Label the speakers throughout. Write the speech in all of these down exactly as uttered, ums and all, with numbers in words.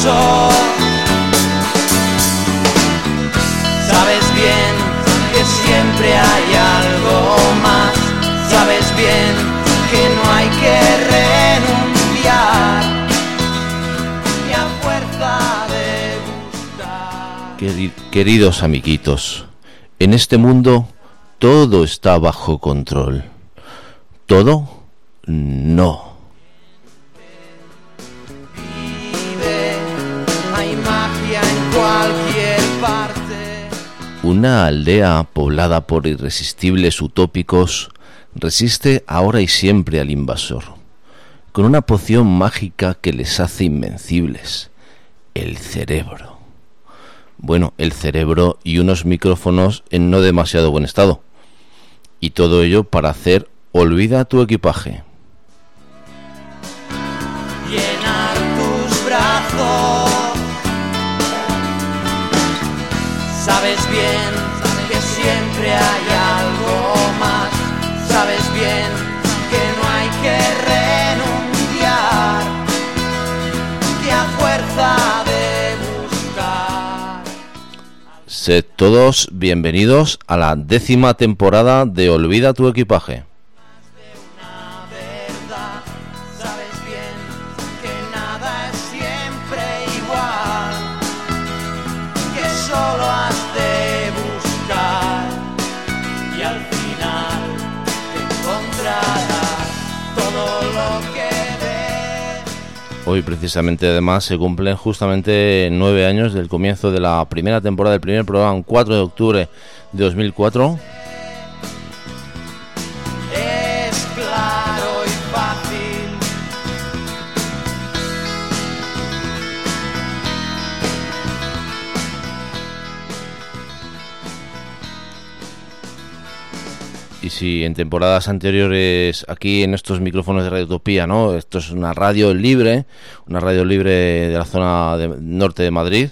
Speaker 1: paso. Sabes bien que siempre hay algo más. Sabes bien que no hay que renunciar ni a fuerza de buscar.
Speaker 2: Queridos amiguitos, en este mundo todo está bajo control. ¿Todo? No.
Speaker 1: Vive, hay magia en cualquier parte.
Speaker 2: Una aldea poblada por irresistibles utópicos resiste ahora y siempre al invasor, con una poción mágica que les hace invencibles: el cerebro. Bueno, el cerebro y unos micrófonos en no demasiado buen estado. Y todo ello para hacer Olvida tu equipaje.
Speaker 1: Llenar tus brazos. Sabes bien que siempre hay algo más. Sabes bien que no hay que renunciar, que a fuerza de buscar.
Speaker 2: Sed todos bienvenidos a la décima temporada de Olvida tu equipaje. Hoy precisamente además se cumplen justamente nueve años del comienzo de la primera temporada del primer programa, un cuatro de octubre de dos mil cuatro.
Speaker 1: Es claro y fácil.
Speaker 2: Y si en temporadas anteriores aquí en estos micrófonos de Radio Utopía, ¿no? Esto es una radio libre, una radio libre de la zona de, norte de Madrid,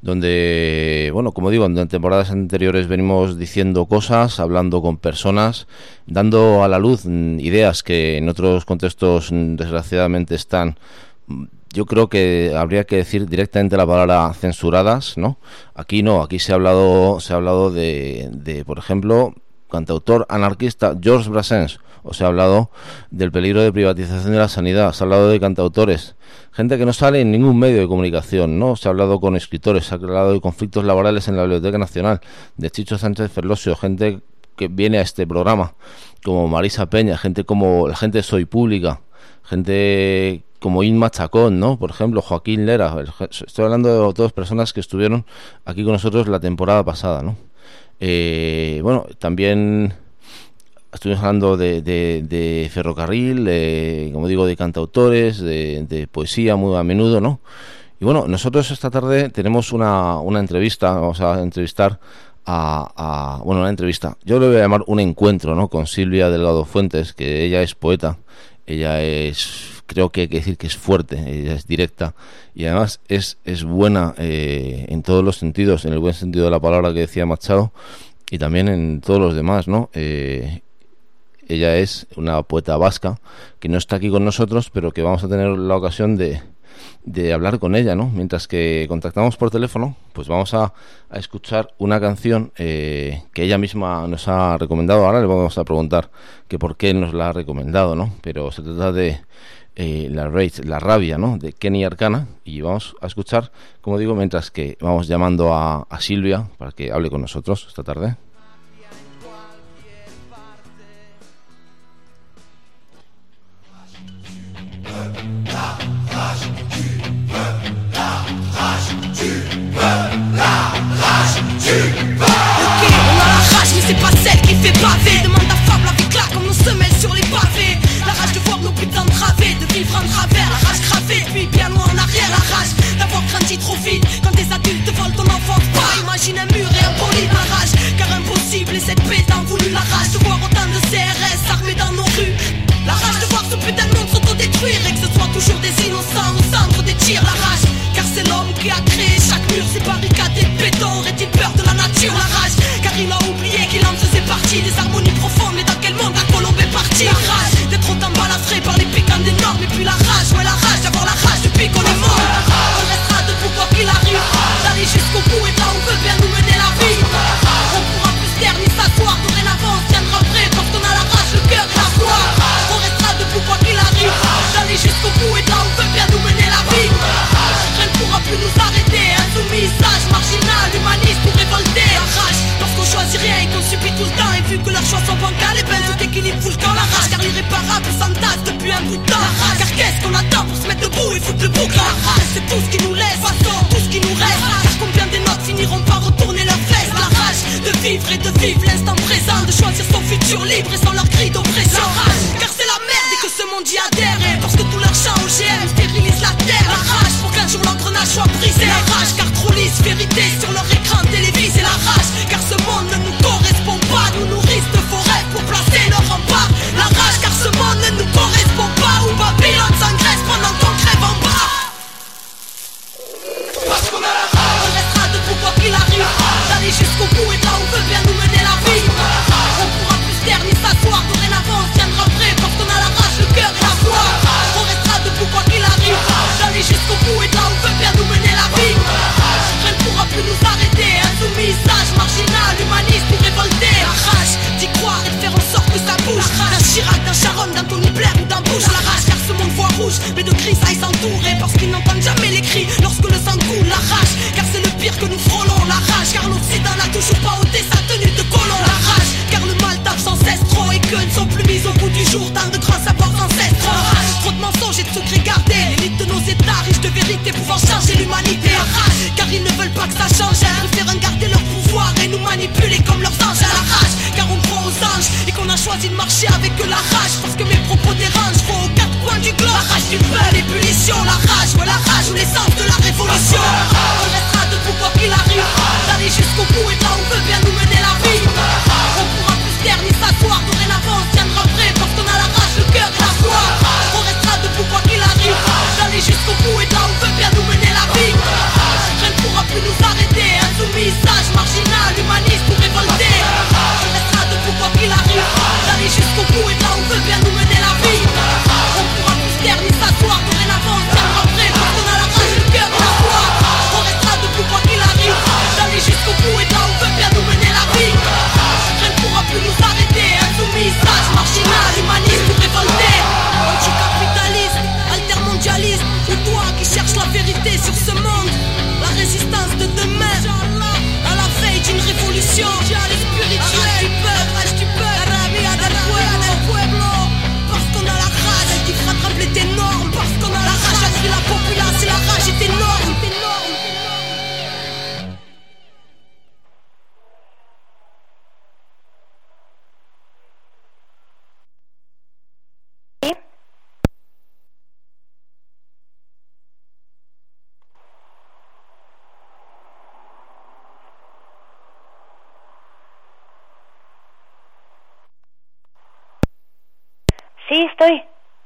Speaker 2: donde, bueno, como digo, en temporadas anteriores venimos diciendo cosas, hablando con personas, dando a la luz ideas que en otros contextos desgraciadamente están, yo creo que habría que decir directamente la palabra censuradas, ¿no? Aquí no, aquí se ha hablado, se ha hablado de, de por ejemplo, cantautor anarquista Georges Brassens, o se ha hablado del peligro de privatización de la sanidad, se ha hablado de cantautores, gente que no sale en ningún medio de comunicación, ¿no? Se ha hablado con escritores, se ha hablado de conflictos laborales en la Biblioteca Nacional, de Chicho Sánchez Ferlosio, gente que viene a este programa, como Marisa Peña, gente como la gente de Soy Pública, gente como Inma Chacón, ¿no? Por ejemplo, Joaquín Lera. Estoy hablando de todas personas que estuvieron aquí con nosotros la temporada pasada, ¿no? Eh, bueno, también estuvimos hablando de, de, de ferrocarril, de, como digo, de cantautores, de, de poesía muy a menudo, ¿no? Y bueno, nosotros esta tarde tenemos una, una entrevista, vamos a entrevistar a, a, bueno, una entrevista, yo le voy a llamar un encuentro, ¿no? Con Silvia Delgado Fuentes, que ella es poeta, ella es, creo que hay que decir que es fuerte, ella es directa y además es, es buena eh, en todos los sentidos, en el buen sentido de la palabra que decía Machado y también en todos los demás, ¿no? Eh, ella es una poeta vasca que no está aquí con nosotros, pero que vamos a tener la ocasión de, de hablar con ella, ¿no? Mientras que contactamos por teléfono, pues vamos a, a escuchar una canción eh, que ella misma nos ha recomendado. Ahora le vamos a preguntar que por qué nos la ha recomendado, ¿no? Pero se trata de eh, la Rage, la rabia, ¿no? De Kenny Arcana, y vamos a escuchar, como digo, mientras que vamos llamando a, a Silvia para que hable con nosotros esta tarde.
Speaker 3: Ok, on a la rage, mais c'est pas celle qui fait baver. Demande à Fable avec là comme nos semelles sur les pavés. La rage de voir nos putains de travées, de vivre en travers. La rage gravée, puis bien loin en arrière. La rage d'avoir grandi trop vite. Quand des adultes volent ton enfance, pas imagine un mur et un poli. La rage, car impossible et cette paix t'en voulu. La rage de voir autant de C R S armés dans nos rues. La rage de voir ce putain de monde s'autodétruire et que ce soit toujours des innocents au centre des tirs. La rage, car c'est l'homme qui a créé chaque mur, ces barricades et béton. Aurait-il peur de la nature? La rage, car il a oublié qu'il en faisait partie. Des harmonies profondes, mais dans quel monde la colombe est partie? La rage d'être autant balafré par les piquants des normes. Et puis la rage, ouais la rage d'avoir la rage depuis qu'on est mort. On restera debout matin pour se mettre debout et foutre le bouc. La rage c'est tout ce qui nous laisse, tout ce qui nous reste. Car combien des notes finiront par retourner leurs fesses. La rage de vivre et de vivre l'instant présent, de choisir son futur libre et sans leur cri d'oppression. La rage, car c'est la merde et que ce monde y adhère. Et parce que tout leur chant O G M stérilise la terre. La rage pour qu'un jour l'engrenage soit brisé. La rage car trop lisse, vérité sur leur écran télévisé. La rage car ce monde ne nous correspond pas. Nous nourrissent de faux rêves pour placer leur rempart. La rage car ce monde ne nous correspond pas. Où Babylone s'engraisse pendant qu'on crève en bas. Parce qu'on a la rage, on restera debout quoi qu'il arrive. D'aller jusqu'au bout et là où veut bien nous mener la vie. On pourra plus taire ni s'asseoir. Dorénavant on tiendra prêt parce qu'on a la rage, le cœur et la foi. On restera debout quoi qu'il arrive. D'aller jusqu'au bout et là où veut bien nous mener la vie. Rien ne pourra plus nous arrêter. Insoumis, sage, marginal, humaniste ou révolté. La rage d'y croire et de faire en sorte que ça bouge. D'un Chirac, d'un Sharon, d'un Tony Blair ou d'un Bush. La rage car ce monde voit rouge, mais de grisailles s'entourer. Parce qu'ils n'entendent jamais les cris lorsque le sang coule. La rage car c'est le pire que nous frôlons. La rage car l'Occident n'a toujours pas ôté sa tenue de colon. La rage car le mal tape sans cesse trop. Et que ne sont plus mises au bout du jour tant de grands savoirs ancestraux. La rage, trop de mensonges et de secrets gardés. L'élite de nos états riches de vérité pouvant changer l'humanité. La rage car ils ne veulent pas que ça change. Ils préfèrent garder leur pouvoir et nous manipuler comme leurs anges. À la rage car on croit aux anges et qu'on a choisi de marcher avec eux. La rage parce que mes propos dérangent. Faut aux quatre coins du globe. La rage du peuple, l'ébullition. La rage, ouais la rage ou l'essence de la révolution. On restera debout quoi qu'il arrive. D'aller jusqu'au bout et là où veut bien nous mener la vie. On pourra plus taire ni s'asseoir. Dorénavant on tiendra prêt parce qu'on a la rage, le cœur et la foi. On restera debout quoi qu'il arrive. D'aller jusqu'au bout et là où veut bien nous mener la vie. Rien ne pourra plus nous arrêter. Insoumis, sage, marginal, humaniste ou révolté. On restera debout quoi qu'il arrive. D'aller jusqu'au bout et là où veut bien nous mener la vie. On pourra plus taire ni s'asseoir. Dorénavant on tiendra prêt parce qu'on a la rage, le cœur et la foi. On restera debout quoi qu'il arrive. D'aller jusqu'au bout et là où veut bien nous mener la vie. Rien ne pourra plus nous arrêter. Insoumis, sage, marginal, humaniste ou révolté. Anticapitaliste, altermondialiste. Ou toi qui cherches la vérité sur ce monde. La résistance de demain. À la veille d'une révolution spirituelle du peuple, rage du peuple, del pueblo. Parce qu'on a la rage qui fera trembler tes normes. Parce qu'on a la rage, a pris la populace et la rage est énorme.
Speaker 4: Sí, estoy.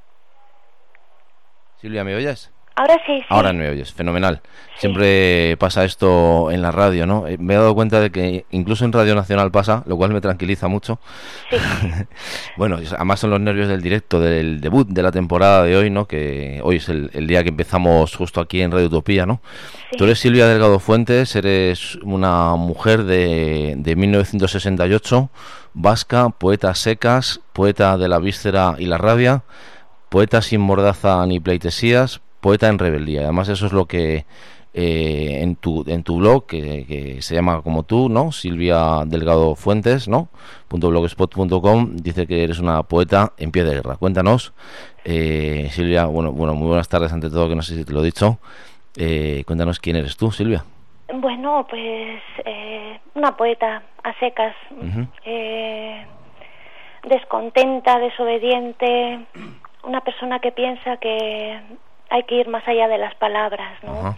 Speaker 2: Silvia, ¿me oyes?
Speaker 4: Ahora sí, sí.
Speaker 2: Ahora me oyes, fenomenal. Sí. Siempre pasa esto en la radio, ¿no? Me he dado cuenta de que incluso en Radio Nacional pasa, lo cual me tranquiliza mucho.
Speaker 4: Sí.
Speaker 2: Bueno, además son los nervios del directo, del debut de la temporada de hoy, ¿no? Que hoy es el, el día que empezamos justo aquí en Radio Utopía, ¿no? Sí. Tú eres Silvia Delgado Fuentes, eres una mujer de, de mil novecientos sesenta y ocho, vasca, poeta secas, poeta de la víscera y la rabia, poeta sin mordaza ni pleitesías, poeta en rebeldía. Además eso es lo que eh, en tu en tu blog que, que se llama como tú, ¿no? Silvia Delgado Fuentes, ¿no? .blogspot punto com dice que eres una poeta en pie de guerra. Cuéntanos, eh, Silvia. Bueno, bueno, muy buenas tardes ante todo, que no sé si te lo he dicho. Eh, cuéntanos quién eres tú, Silvia.
Speaker 4: Bueno, pues eh, una poeta a secas,
Speaker 2: Uh-huh.
Speaker 4: eh, descontenta, desobediente, una persona que piensa que hay que ir más allá de las palabras, ¿no?
Speaker 2: Uh-huh.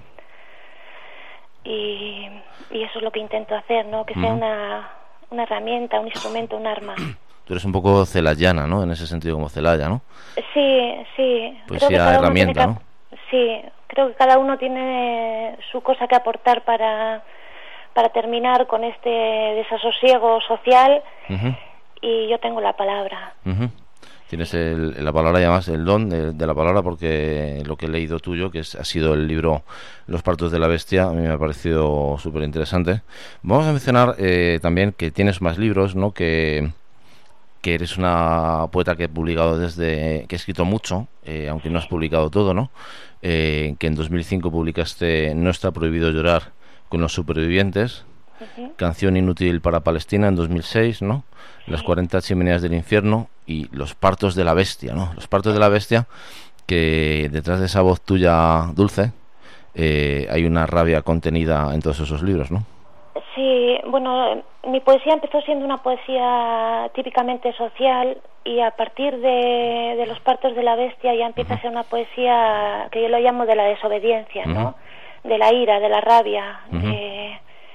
Speaker 4: Y, y eso es lo que intento hacer, ¿no? Que sea
Speaker 2: Uh-huh.
Speaker 4: una, una herramienta, un instrumento, un arma.
Speaker 2: Tú eres un poco celayana, ¿no? En ese sentido, como Celaya, ¿no?
Speaker 4: Sí, sí.
Speaker 2: Pues sí, a herramienta, ¿no?
Speaker 4: Sí, creo que cada uno tiene su cosa que aportar para, para terminar con este desasosiego social.
Speaker 2: Uh-huh.
Speaker 4: Y yo tengo la palabra.
Speaker 2: Uh-huh. Tienes el, la palabra y además el don de, de la palabra, porque lo que he leído tuyo, que es, ha sido el libro Los partos de la bestia, a mí me ha parecido súper interesante. Vamos a mencionar eh, también que tienes más libros, ¿no? Que, que eres una poeta que he publicado desde, que he escrito mucho, eh, aunque no has publicado todo, ¿no? Eh, que en dos mil cinco publicaste No está prohibido llorar con los supervivientes. Uh-huh. Canción inútil para Palestina en dos mil seis, ¿no? Las cuarenta chimeneas del infierno y Los partos de la bestia, ¿no? Los partos de la bestia, que detrás de esa voz tuya dulce eh, hay una rabia contenida en todos esos libros, ¿no?
Speaker 4: Sí, bueno, mi poesía empezó siendo una poesía típicamente social y a partir de, de los partos de la bestia ya empieza uh-huh. a ser una poesía que yo lo llamo de la desobediencia, uh-huh. ¿no? De la ira, de la rabia, uh-huh. de,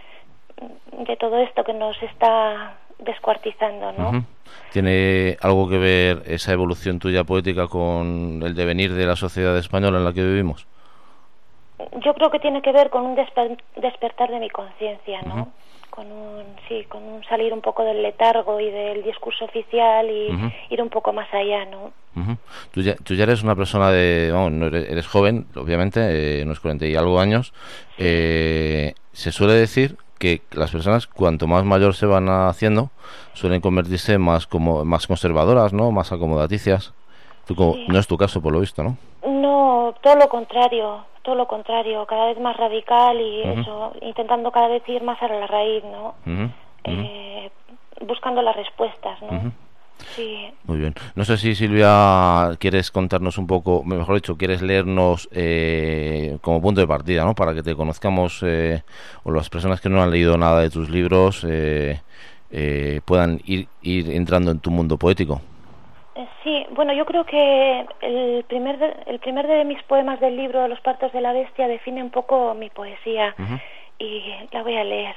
Speaker 4: de todo esto que nos está descuartizando, ¿no? Uh-huh.
Speaker 2: ¿Tiene algo que ver esa evolución tuya poética con el devenir de la sociedad española en la que vivimos?
Speaker 4: Yo creo que tiene que ver con un desper- despertar de mi conciencia, ¿no? Uh-huh. Con un sí, con un salir un poco del letargo y del discurso oficial y uh-huh. ir un poco más allá, ¿no?
Speaker 2: Uh-huh. Tú, ya, tú ya eres una persona de, vamos, no eres, eres joven, obviamente, eh, unos cuarenta y algo años. Sí. Eh, se suele decir que las personas cuanto más mayor se van haciendo suelen convertirse más como más conservadoras, ¿no? Más acomodaticias. Tú, como, sí. No es tu caso, por lo visto, ¿no?
Speaker 4: No, todo lo contrario, todo lo contrario, cada vez más radical y uh-huh. eso, intentando cada vez ir más a la raíz, ¿no? Uh-huh. Eh, buscando las respuestas, ¿no? Uh-huh. Sí.
Speaker 2: Muy bien. No sé si, Silvia, quieres contarnos un poco, mejor dicho, quieres leernos eh, como punto de partida, ¿no? Para que te conozcamos, eh, o las personas que no han leído nada de tus libros eh, eh, puedan ir, ir entrando en tu mundo poético.
Speaker 4: Sí, bueno, yo creo que el primer de, el primer de mis poemas del libro Los partos de la bestia define un poco mi poesía uh-huh. y la voy a leer.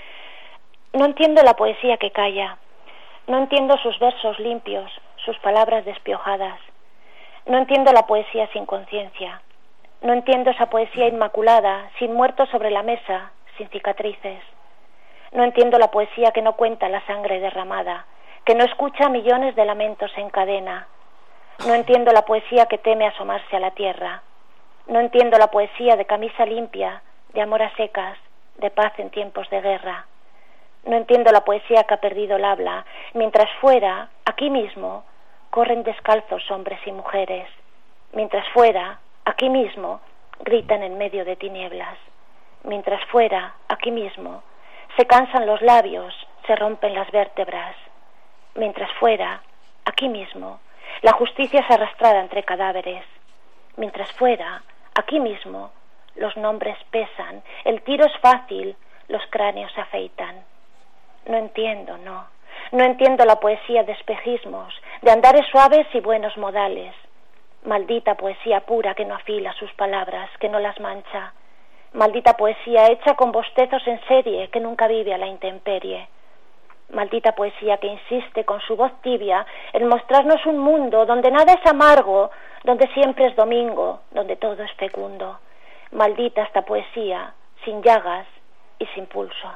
Speaker 4: No entiendo la poesía que calla, no entiendo sus versos limpios, sus palabras despiojadas. No entiendo la poesía sin conciencia, no entiendo esa poesía inmaculada, sin muertos sobre la mesa, sin cicatrices. No entiendo la poesía que no cuenta la sangre derramada, que no escucha millones de lamentos en cadena. No entiendo la poesía que teme asomarse a la tierra. No entiendo la poesía de camisa limpia, de amor a secas, de paz en tiempos de guerra. No entiendo la poesía que ha perdido el habla, mientras fuera, aquí mismo, corren descalzos hombres y mujeres. Mientras fuera, aquí mismo, gritan en medio de tinieblas. Mientras fuera, aquí mismo, se cansan los labios, se rompen las vértebras. Mientras fuera, aquí mismo, la justicia es arrastrada entre cadáveres. Mientras fuera, aquí mismo, los nombres pesan, el tiro es fácil, los cráneos se afeitan. No entiendo, no. No entiendo la poesía de espejismos, de andares suaves y buenos modales. Maldita poesía pura que no afila sus palabras, que no las mancha. Maldita poesía hecha con bostezos en serie, que nunca vive a la intemperie. Maldita poesía que insiste con su voz tibia en mostrarnos un mundo donde nada es amargo, donde siempre es domingo, donde todo es fecundo. Maldita esta poesía, sin llagas y sin pulso.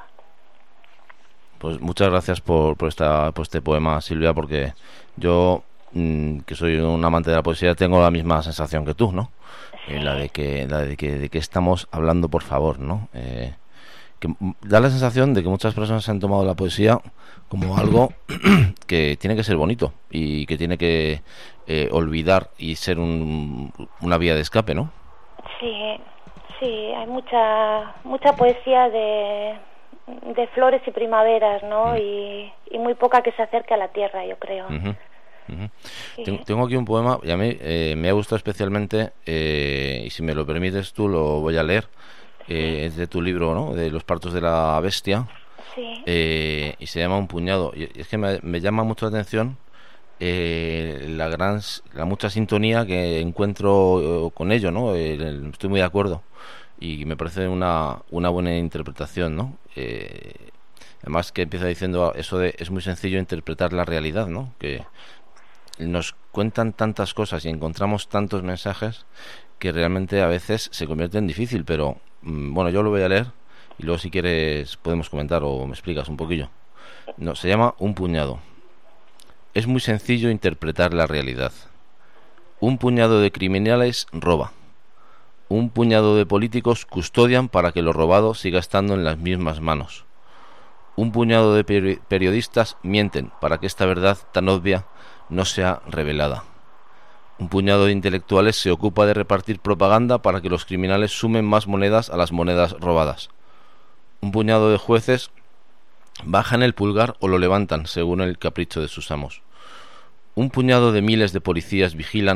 Speaker 2: Pues muchas gracias por, por, esta, por este poema, Silvia, porque yo, mmm, que soy un amante de la poesía, tengo la misma sensación que tú, ¿no? Sí. Eh, la de que, la de que, de que estamos hablando, por favor, ¿no? Eh, que da la sensación de que muchas personas se han tomado la poesía como algo que tiene que ser bonito y que tiene que eh, olvidar y ser un, una vía de escape, ¿no?
Speaker 4: Sí, sí, hay mucha mucha poesía de, de flores y primaveras, ¿no? Mm. Y, y muy poca que se acerque a la tierra, yo creo. Uh-huh.
Speaker 2: Uh-huh. Sí. Tengo, tengo aquí un poema y a mí eh, me ha gustado especialmente, eh, y si me lo permites tú lo voy a leer. Eh, es de tu libro, ¿no? De Los partos de la bestia.
Speaker 4: Sí.
Speaker 2: Eh, y se llama Un puñado. Y es que me, me llama mucho la atención eh, la gran, la mucha sintonía que encuentro con ello, ¿no? Eh, estoy muy de acuerdo y me parece una una buena interpretación, ¿no? Eh, además que empieza diciendo eso de es muy sencillo interpretar la realidad, ¿no? Que nos cuentan tantas cosas y encontramos tantos mensajes que realmente a veces se convierte en difícil, pero bueno, yo lo voy a leer y luego si quieres podemos comentar o me explicas un poquillo. No, se llama Un puñado. Es muy sencillo interpretar la realidad. Un puñado de criminales roba. Un puñado de políticos custodian para que lo robado siga estando en las mismas manos. Un puñado de peri- periodistas mienten para que esta verdad tan obvia no sea revelada. Un puñado de intelectuales se ocupa de repartir propaganda para que los criminales sumen más monedas a las monedas robadas. Un puñado de jueces bajan el pulgar o lo levantan según el capricho de sus amos. Un puñado de miles de policías vigilan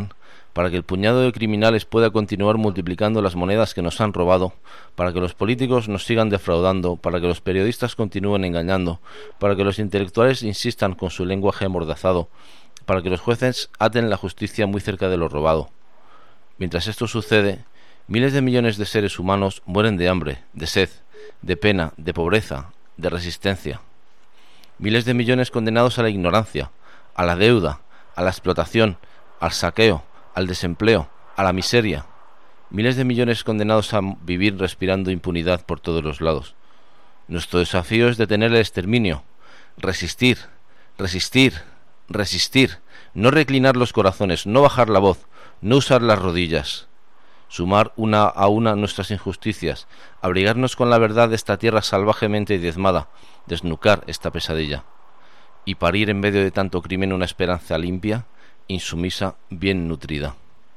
Speaker 2: para que el puñado de criminales pueda continuar multiplicando las monedas que nos han robado, para que los políticos nos sigan defraudando, para que los periodistas continúen engañando, para que los intelectuales insistan con su lenguaje amordazado, para que los jueces aten la justicia muy cerca de lo robado. Mientras esto sucede, miles de millones de seres humanos mueren de hambre, de sed, de pena, de pobreza, de resistencia. Miles de millones condenados a la ignorancia, a la deuda, a la explotación, al saqueo, al desempleo, a la miseria. Miles de millones condenados a vivir respirando impunidad por todos los lados. Nuestro desafío es detener el exterminio, resistir, resistir, resistir, no reclinar los corazones, no bajar la voz, no usar las rodillas, sumar una a una nuestras injusticias, abrigarnos con la verdad de esta tierra salvajemente diezmada, desnucar esta pesadilla, y parir en medio de tanto crimen una esperanza limpia, insumisa, bien nutrida.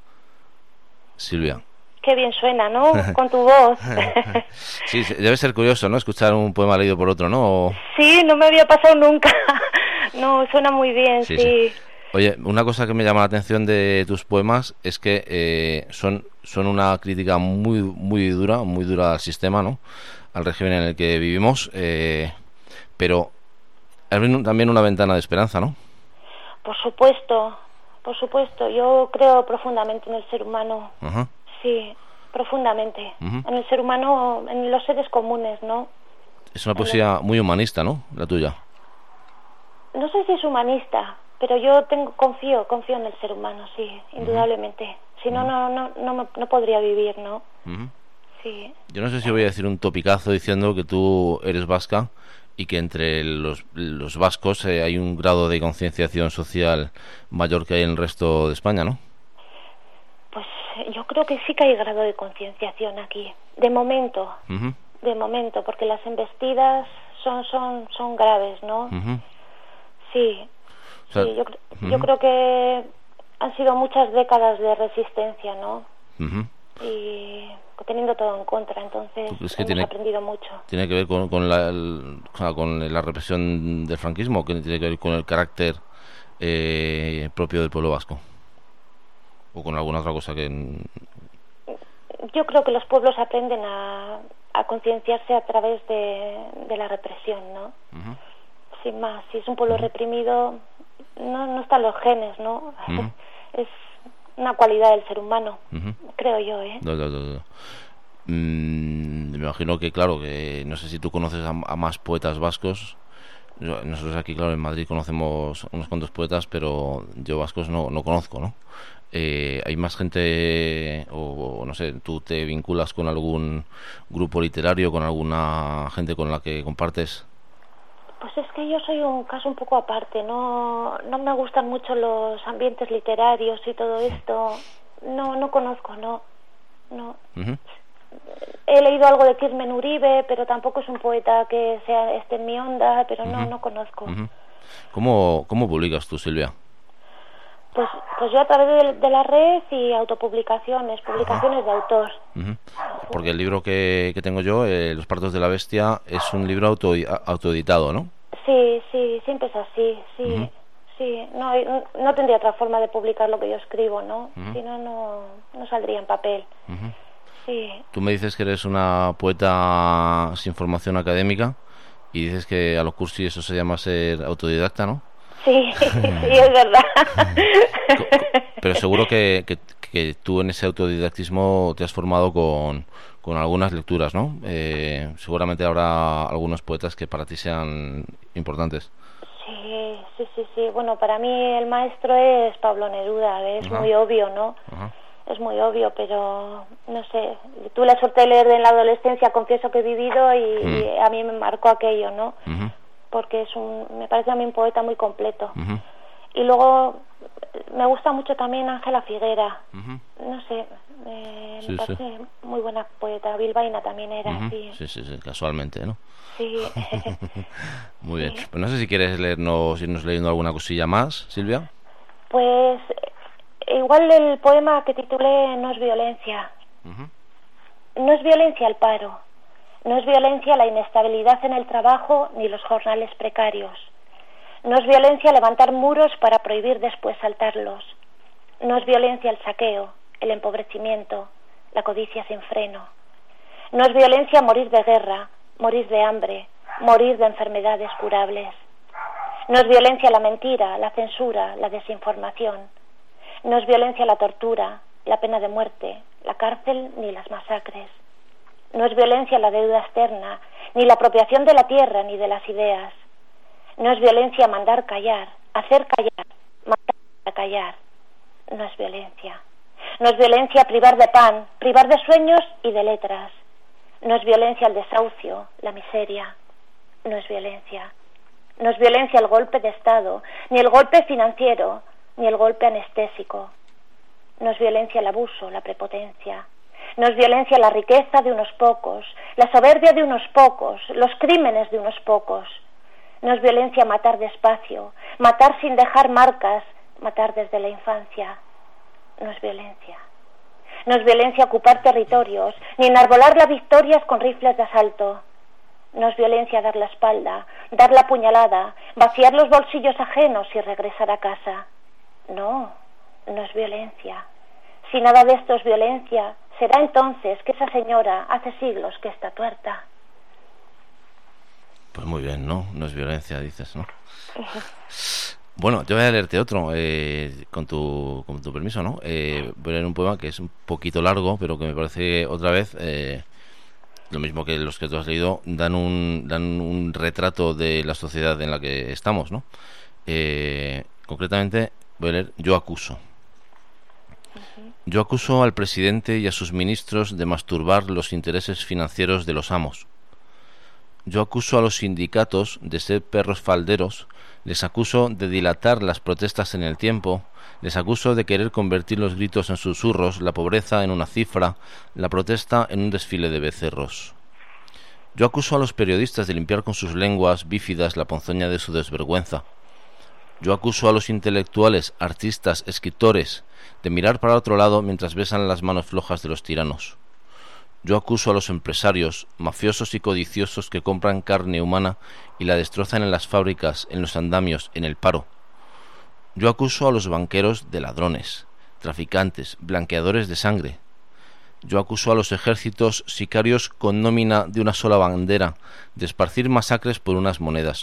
Speaker 2: Silvia.
Speaker 4: Qué bien suena, ¿no? Con tu voz.
Speaker 2: Sí, debe ser curioso, ¿no? Escuchar un poema leído por otro, ¿no? O...
Speaker 4: Sí, no me había pasado nunca. No, suena muy bien, sí. sí. sí.
Speaker 2: Oye, una cosa que me llama la atención de tus poemas es que eh, son son una crítica muy muy dura, muy dura al sistema, ¿no? Al régimen en el que vivimos, eh, pero abren también una ventana de esperanza, ¿no?
Speaker 4: Por supuesto, por supuesto. Yo creo profundamente en el ser humano.
Speaker 2: Uh-huh.
Speaker 4: Sí, profundamente.
Speaker 2: Uh-huh.
Speaker 4: En el ser humano, en los seres comunes, ¿no?
Speaker 2: Es una poesía el... muy humanista, ¿no? La tuya.
Speaker 4: No sé si es humanista, pero yo tengo confío, confío en el ser humano, sí, indudablemente. Uh-huh. Si no, uh-huh. no, no, no, no, no podría vivir, ¿no?
Speaker 2: Uh-huh.
Speaker 4: Sí.
Speaker 2: Yo no sé si voy a decir un topicazo diciendo que tú eres vasca y que entre los, los vascos eh, hay un grado de concienciación social mayor que hay en el resto de España, ¿no?
Speaker 4: Pues yo creo que sí que hay grado de concienciación aquí, de momento,
Speaker 2: uh-huh.
Speaker 4: de momento, porque las embestidas son son son graves, ¿no?
Speaker 2: Uh-huh.
Speaker 4: Sí,
Speaker 2: o sea,
Speaker 4: sí yo,
Speaker 2: uh-huh.
Speaker 4: yo creo que han sido muchas décadas de resistencia, ¿no?
Speaker 2: Uh-huh.
Speaker 4: Y teniendo todo en contra, entonces hemos
Speaker 2: que tiene,
Speaker 4: aprendido mucho.
Speaker 2: ¿Tiene que ver con, con, la, el, con la represión del franquismo o que tiene que ver con el carácter eh, propio del pueblo vasco? ¿O con alguna otra cosa que...?
Speaker 4: Yo creo que los pueblos aprenden a, a concienciarse a través de, de la represión, ¿no?
Speaker 2: Uh-huh.
Speaker 4: Sin más, si es un pueblo
Speaker 2: uh-huh.
Speaker 4: reprimido, no, no están los genes, ¿no?
Speaker 2: Uh-huh.
Speaker 4: Es una cualidad del ser humano,
Speaker 2: uh-huh.
Speaker 4: creo yo, ¿eh?
Speaker 2: No, no, no, no. Mm, me imagino que, claro, que no sé si tú conoces a, a más poetas vascos. Nosotros aquí, claro, en Madrid conocemos unos cuantos poetas, pero yo vascos no, no conozco, ¿no? Eh, ¿Hay más gente, o, o no sé, tú te vinculas con algún grupo literario, con alguna gente con la que compartes?
Speaker 4: Pues es que yo soy un caso un poco aparte, no no me gustan mucho los ambientes literarios y todo esto, no no conozco, no, no.
Speaker 2: Uh-huh.
Speaker 4: He leído algo de Kirmen Uribe, pero tampoco es un poeta que sea esté en mi onda, pero no, uh-huh. no conozco.
Speaker 2: Uh-huh. ¿Cómo, ¿Cómo publicas tú, Silvia?
Speaker 4: Pues pues yo a través de, de la red y autopublicaciones, publicaciones uh-huh. de autor.
Speaker 2: Uh-huh. Porque el libro que, que tengo yo, eh, Los partos de la bestia, es un libro auto, autoeditado, ¿no?
Speaker 4: Sí, sí, siempre es así, sí, uh-huh. sí. No, no tendría otra forma de publicar lo que yo escribo, ¿no? Uh-huh. Si no, no, no saldría en papel.
Speaker 2: Uh-huh.
Speaker 4: Sí.
Speaker 2: Tú me dices que eres una poeta sin formación académica y dices que a los cursis eso se llama ser autodidacta, ¿no?
Speaker 4: Sí, sí, es verdad.
Speaker 2: Pero seguro que, que, que tú en ese autodidactismo te has formado con, con algunas lecturas, ¿no? Eh, seguramente habrá algunos poetas que para ti sean importantes.
Speaker 4: Sí, sí, sí, sí. Bueno, para mí el maestro es Pablo Neruda, es uh-huh. muy obvio, ¿no?
Speaker 2: Uh-huh.
Speaker 4: Es muy obvio, pero no sé. Tuve la suerte de leer en la adolescencia, confieso que he vivido y, uh-huh. y a mí me marcó aquello, ¿no?
Speaker 2: Uh-huh.
Speaker 4: Porque es un, me parece a mí un poeta muy completo.
Speaker 2: Uh-huh.
Speaker 4: Y luego me gusta mucho también Ángela Figuera.
Speaker 2: Uh-huh.
Speaker 4: No sé, eh,
Speaker 2: sí,
Speaker 4: me parece
Speaker 2: sí.
Speaker 4: muy buena poeta. Bilbaína también era,
Speaker 2: uh-huh.
Speaker 4: sí.
Speaker 2: Sí, sí, sí, casualmente, ¿no?
Speaker 4: Sí.
Speaker 2: Muy bien.
Speaker 4: Sí.
Speaker 2: Pues no sé si quieres leernos, irnos leyendo alguna cosilla más, Silvia.
Speaker 4: Pues igual el poema que titulé No es violencia.
Speaker 2: Uh-huh.
Speaker 4: No es violencia el paro. No es violencia la inestabilidad en el trabajo ni los jornales precarios. No es violencia levantar muros para prohibir después saltarlos. No es violencia el saqueo, el empobrecimiento, la codicia sin freno. No es violencia morir de guerra, morir de hambre, morir de enfermedades curables. No es violencia la mentira, la censura, la desinformación. No es violencia la tortura, la pena de muerte, la cárcel ni las masacres. No es violencia la deuda externa, ni la apropiación de la tierra ni de las ideas. No es violencia mandar callar, hacer callar, mandar a callar. No es violencia. No es violencia privar de pan, privar de sueños y de letras. No es violencia el desahucio, la miseria. No es violencia. No es violencia el golpe de Estado, ni el golpe financiero, ni el golpe anestésico. No es violencia el abuso, la prepotencia. No es violencia la riqueza de unos pocos, la soberbia de unos pocos, los crímenes de unos pocos. No es violencia matar despacio, matar sin dejar marcas, matar desde la infancia. No es violencia. No es violencia ocupar territorios, ni enarbolar las victorias con rifles de asalto. No es violencia dar la espalda, dar la puñalada, vaciar los bolsillos ajenos y regresar a casa. No, no es violencia. Si nada de esto es violencia, será entonces que esa señora hace siglos que está tuerta.
Speaker 2: Pues muy bien, ¿no? No es violencia, dices, ¿no? Bueno, yo voy a leerte otro, eh, con tu con tu permiso, ¿no? Eh, voy a leer un poema que es un poquito largo, pero que me parece otra vez, eh, lo mismo que los que tú has leído, dan un, dan un retrato de la sociedad en la que estamos, ¿no? Eh, concretamente, voy a leer Yo acuso. Yo acuso al presidente y a sus ministros de masturbar los intereses financieros de los amos. Yo acuso a los sindicatos de ser perros falderos, les acuso de dilatar las protestas en el tiempo, les acuso de querer convertir los gritos en susurros, la pobreza en una cifra, la protesta en un desfile de becerros. Yo acuso a los periodistas de limpiar con sus lenguas bífidas la ponzoña de su desvergüenza. Yo acuso a los intelectuales, artistas, escritores, de mirar para otro lado mientras besan las manos flojas de los tiranos. Yo acuso a los empresarios, mafiosos y codiciosos que compran carne humana y la destrozan en las fábricas, en los andamios, en el paro. Yo acuso a los banqueros de ladrones, traficantes, blanqueadores de sangre. Yo acuso a los ejércitos sicarios con nómina de una sola bandera, de esparcir masacres por unas monedas.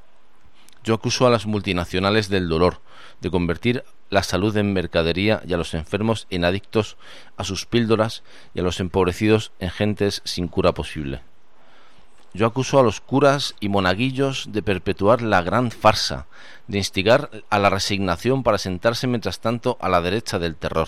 Speaker 2: Yo acuso a las multinacionales del dolor, de convertir la salud en mercadería y a los enfermos en adictos a sus píldoras y a los empobrecidos en gentes sin cura posible. Yo acuso a los curas y monaguillos de perpetuar la gran farsa, de instigar a la resignación para sentarse mientras tanto a la derecha del terror.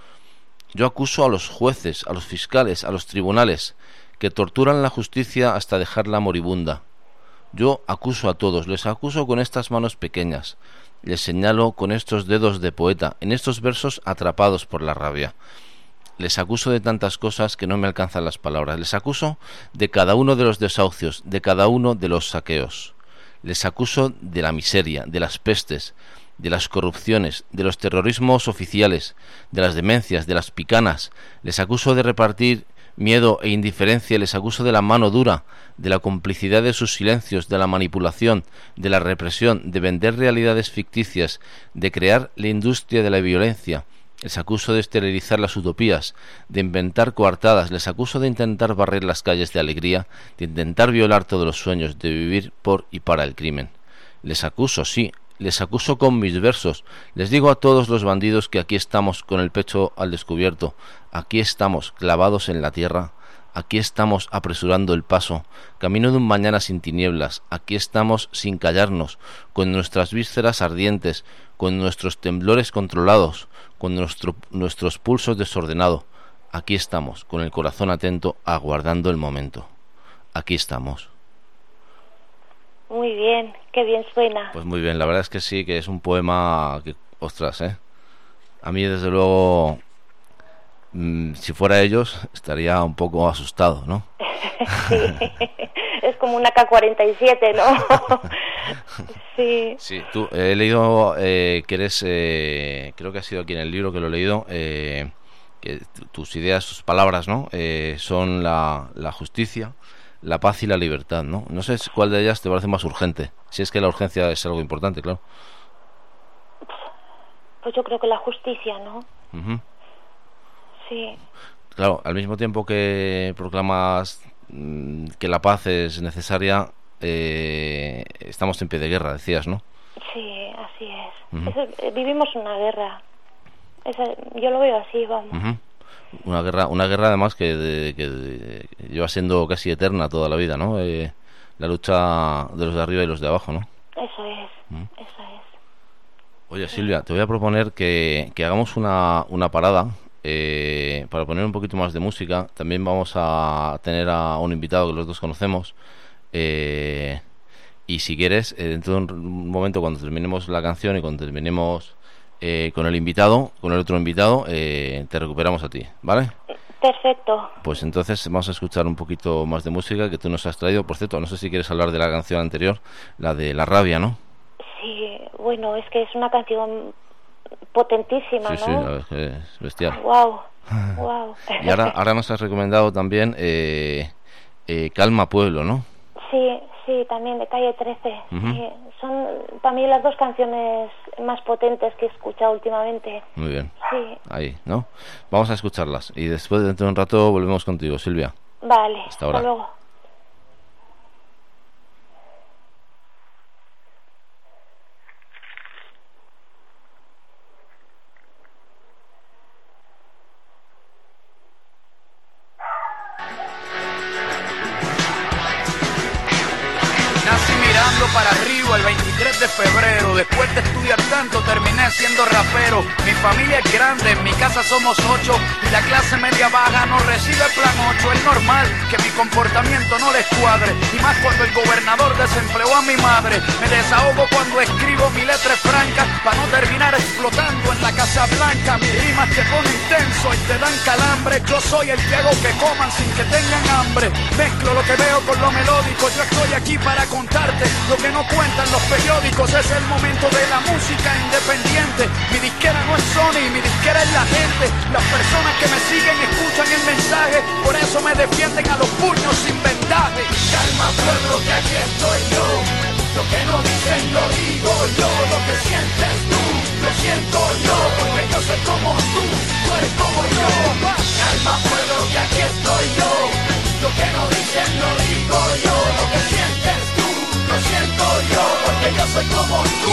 Speaker 2: Yo acuso a los jueces, a los fiscales, a los tribunales, que torturan la justicia hasta dejarla moribunda. Yo acuso a todos, les acuso con estas manos pequeñas, les señalo con estos dedos de poeta, en estos versos atrapados por la rabia. Les acuso de tantas cosas que no me alcanzan las palabras. Les acuso de cada uno de los desahucios, de cada uno de los saqueos. Les acuso de la miseria, de las pestes, de las corrupciones, de los terrorismos oficiales, de las demencias, de las picanas. Les acuso de repartir miedo e indiferencia, les acuso de la mano dura, de la complicidad de sus silencios, de la manipulación, de la represión, de vender realidades ficticias, de crear la industria de la violencia. Les acuso de esterilizar las utopías, de inventar coartadas, les acuso de intentar barrer las calles de alegría, de intentar violar todos los sueños, de vivir por y para el crimen. Les acuso, sí, les acuso con mis versos, les digo a todos los bandidos que aquí estamos con el pecho al descubierto, aquí estamos clavados en la tierra, aquí estamos apresurando el paso, camino de un mañana sin tinieblas, aquí estamos sin callarnos, con nuestras vísceras ardientes, con nuestros temblores controlados, con nuestro, nuestros pulsos desordenados, aquí estamos, con el corazón atento, aguardando el momento. Aquí estamos.
Speaker 4: Muy bien, qué bien suena.
Speaker 2: Pues muy bien, la verdad es que sí, que es un poema que, ostras, ¿eh? A mí, desde luego, mmm, si fuera ellos, estaría un poco asustado, ¿no?
Speaker 4: Sí, es como una K cuarenta y siete, ¿no? Sí.
Speaker 2: Sí, tú, he leído eh, que eres, eh, creo que ha sido aquí en el libro que lo he leído, eh, que tus ideas, tus palabras, ¿no? Eh, son la, la justicia, la paz y la libertad, ¿no? No sé cuál de ellas te parece más urgente, si es que la urgencia es algo importante, claro.
Speaker 4: pues yo creo que la justicia, ¿no?
Speaker 2: Uh-huh.
Speaker 4: Sí.
Speaker 2: Claro, al mismo tiempo que proclamas mmm, que la paz es necesaria, eh, estamos en pie de guerra, decías, ¿no?
Speaker 4: Sí, así es.
Speaker 2: Uh-huh.
Speaker 4: es vivimos una guerra. Es, yo lo veo así, vamos.
Speaker 2: Uh-huh. Una guerra, una guerra además que, de, que de, lleva siendo casi eterna toda la vida, ¿no? Eh, la lucha de los de arriba y los de abajo, ¿no?
Speaker 4: Eso es,
Speaker 2: uh-huh.
Speaker 4: eso es.
Speaker 2: Oye, Silvia, te voy a proponer que, que hagamos una, una parada eh, para poner un poquito más de música. También vamos a tener a un invitado que los dos conocemos. Eh, y si quieres, eh, dentro de un momento, cuando terminemos la canción y cuando terminemos eh, con el invitado, con el otro invitado, eh, te recuperamos a ti, ¿vale?
Speaker 4: Perfecto.
Speaker 2: Pues entonces vamos a escuchar un poquito más de música que tú nos has traído. Por cierto, no sé si quieres hablar de la canción anterior, la de La Rabia, ¿no?
Speaker 4: Sí, bueno, es que es una canción potentísima,
Speaker 2: sí,
Speaker 4: ¿no?
Speaker 2: Sí, la verdad es que es bestial.
Speaker 4: Wow, wow.
Speaker 2: Y ahora, ahora nos has recomendado también eh, eh, Calma Pueblo, ¿no?
Speaker 4: Sí, sí, también de Calle trece.
Speaker 2: Uh-huh.
Speaker 4: Sí, son para mí las dos canciones más potentes que he escuchado últimamente.
Speaker 2: Muy bien.
Speaker 4: Sí.
Speaker 2: Ahí, ¿no? Vamos a escucharlas y después, dentro de un rato, volvemos contigo, Silvia.
Speaker 4: Vale,
Speaker 2: hasta ahora.
Speaker 4: Hasta luego.
Speaker 5: Para arriba el veintitrés de febrero. Después de estudiar tanto terminé siendo rapero. Mi familia es grande, en mi casa somos ocho y la clase media baja no recibe plan ocho. Es normal que mi comportamiento no les cuadre, y más cuando el gobernador desempleó a mi madre. Me desahogo cuando escribo mi letra franca para no terminar explotando en la Casa Blanca. Mis rimas te ponen tenso y te dan calambre. Yo soy el que hago que coman sin que tengan hambre. Mezclo lo que veo con lo melódico. Yo estoy aquí para contarte lo que no cuentan los periódicos. Es el momento de la música independiente. Mi disquera no es Sony, mi disquera es la gente. Las personas que me siguen escuchan el mensaje, por eso me defienden a los puños sin vendaje. Calma pueblo, que aquí estoy yo. Lo que no dicen lo digo yo. Lo que sientes tú, lo siento yo. Porque yo soy como tú, tú eres como yo. Calma pueblo, que aquí estoy yo. Lo que no dicen lo digo yo. Lo que sientes tú, lo siento yo, porque yo soy como tú.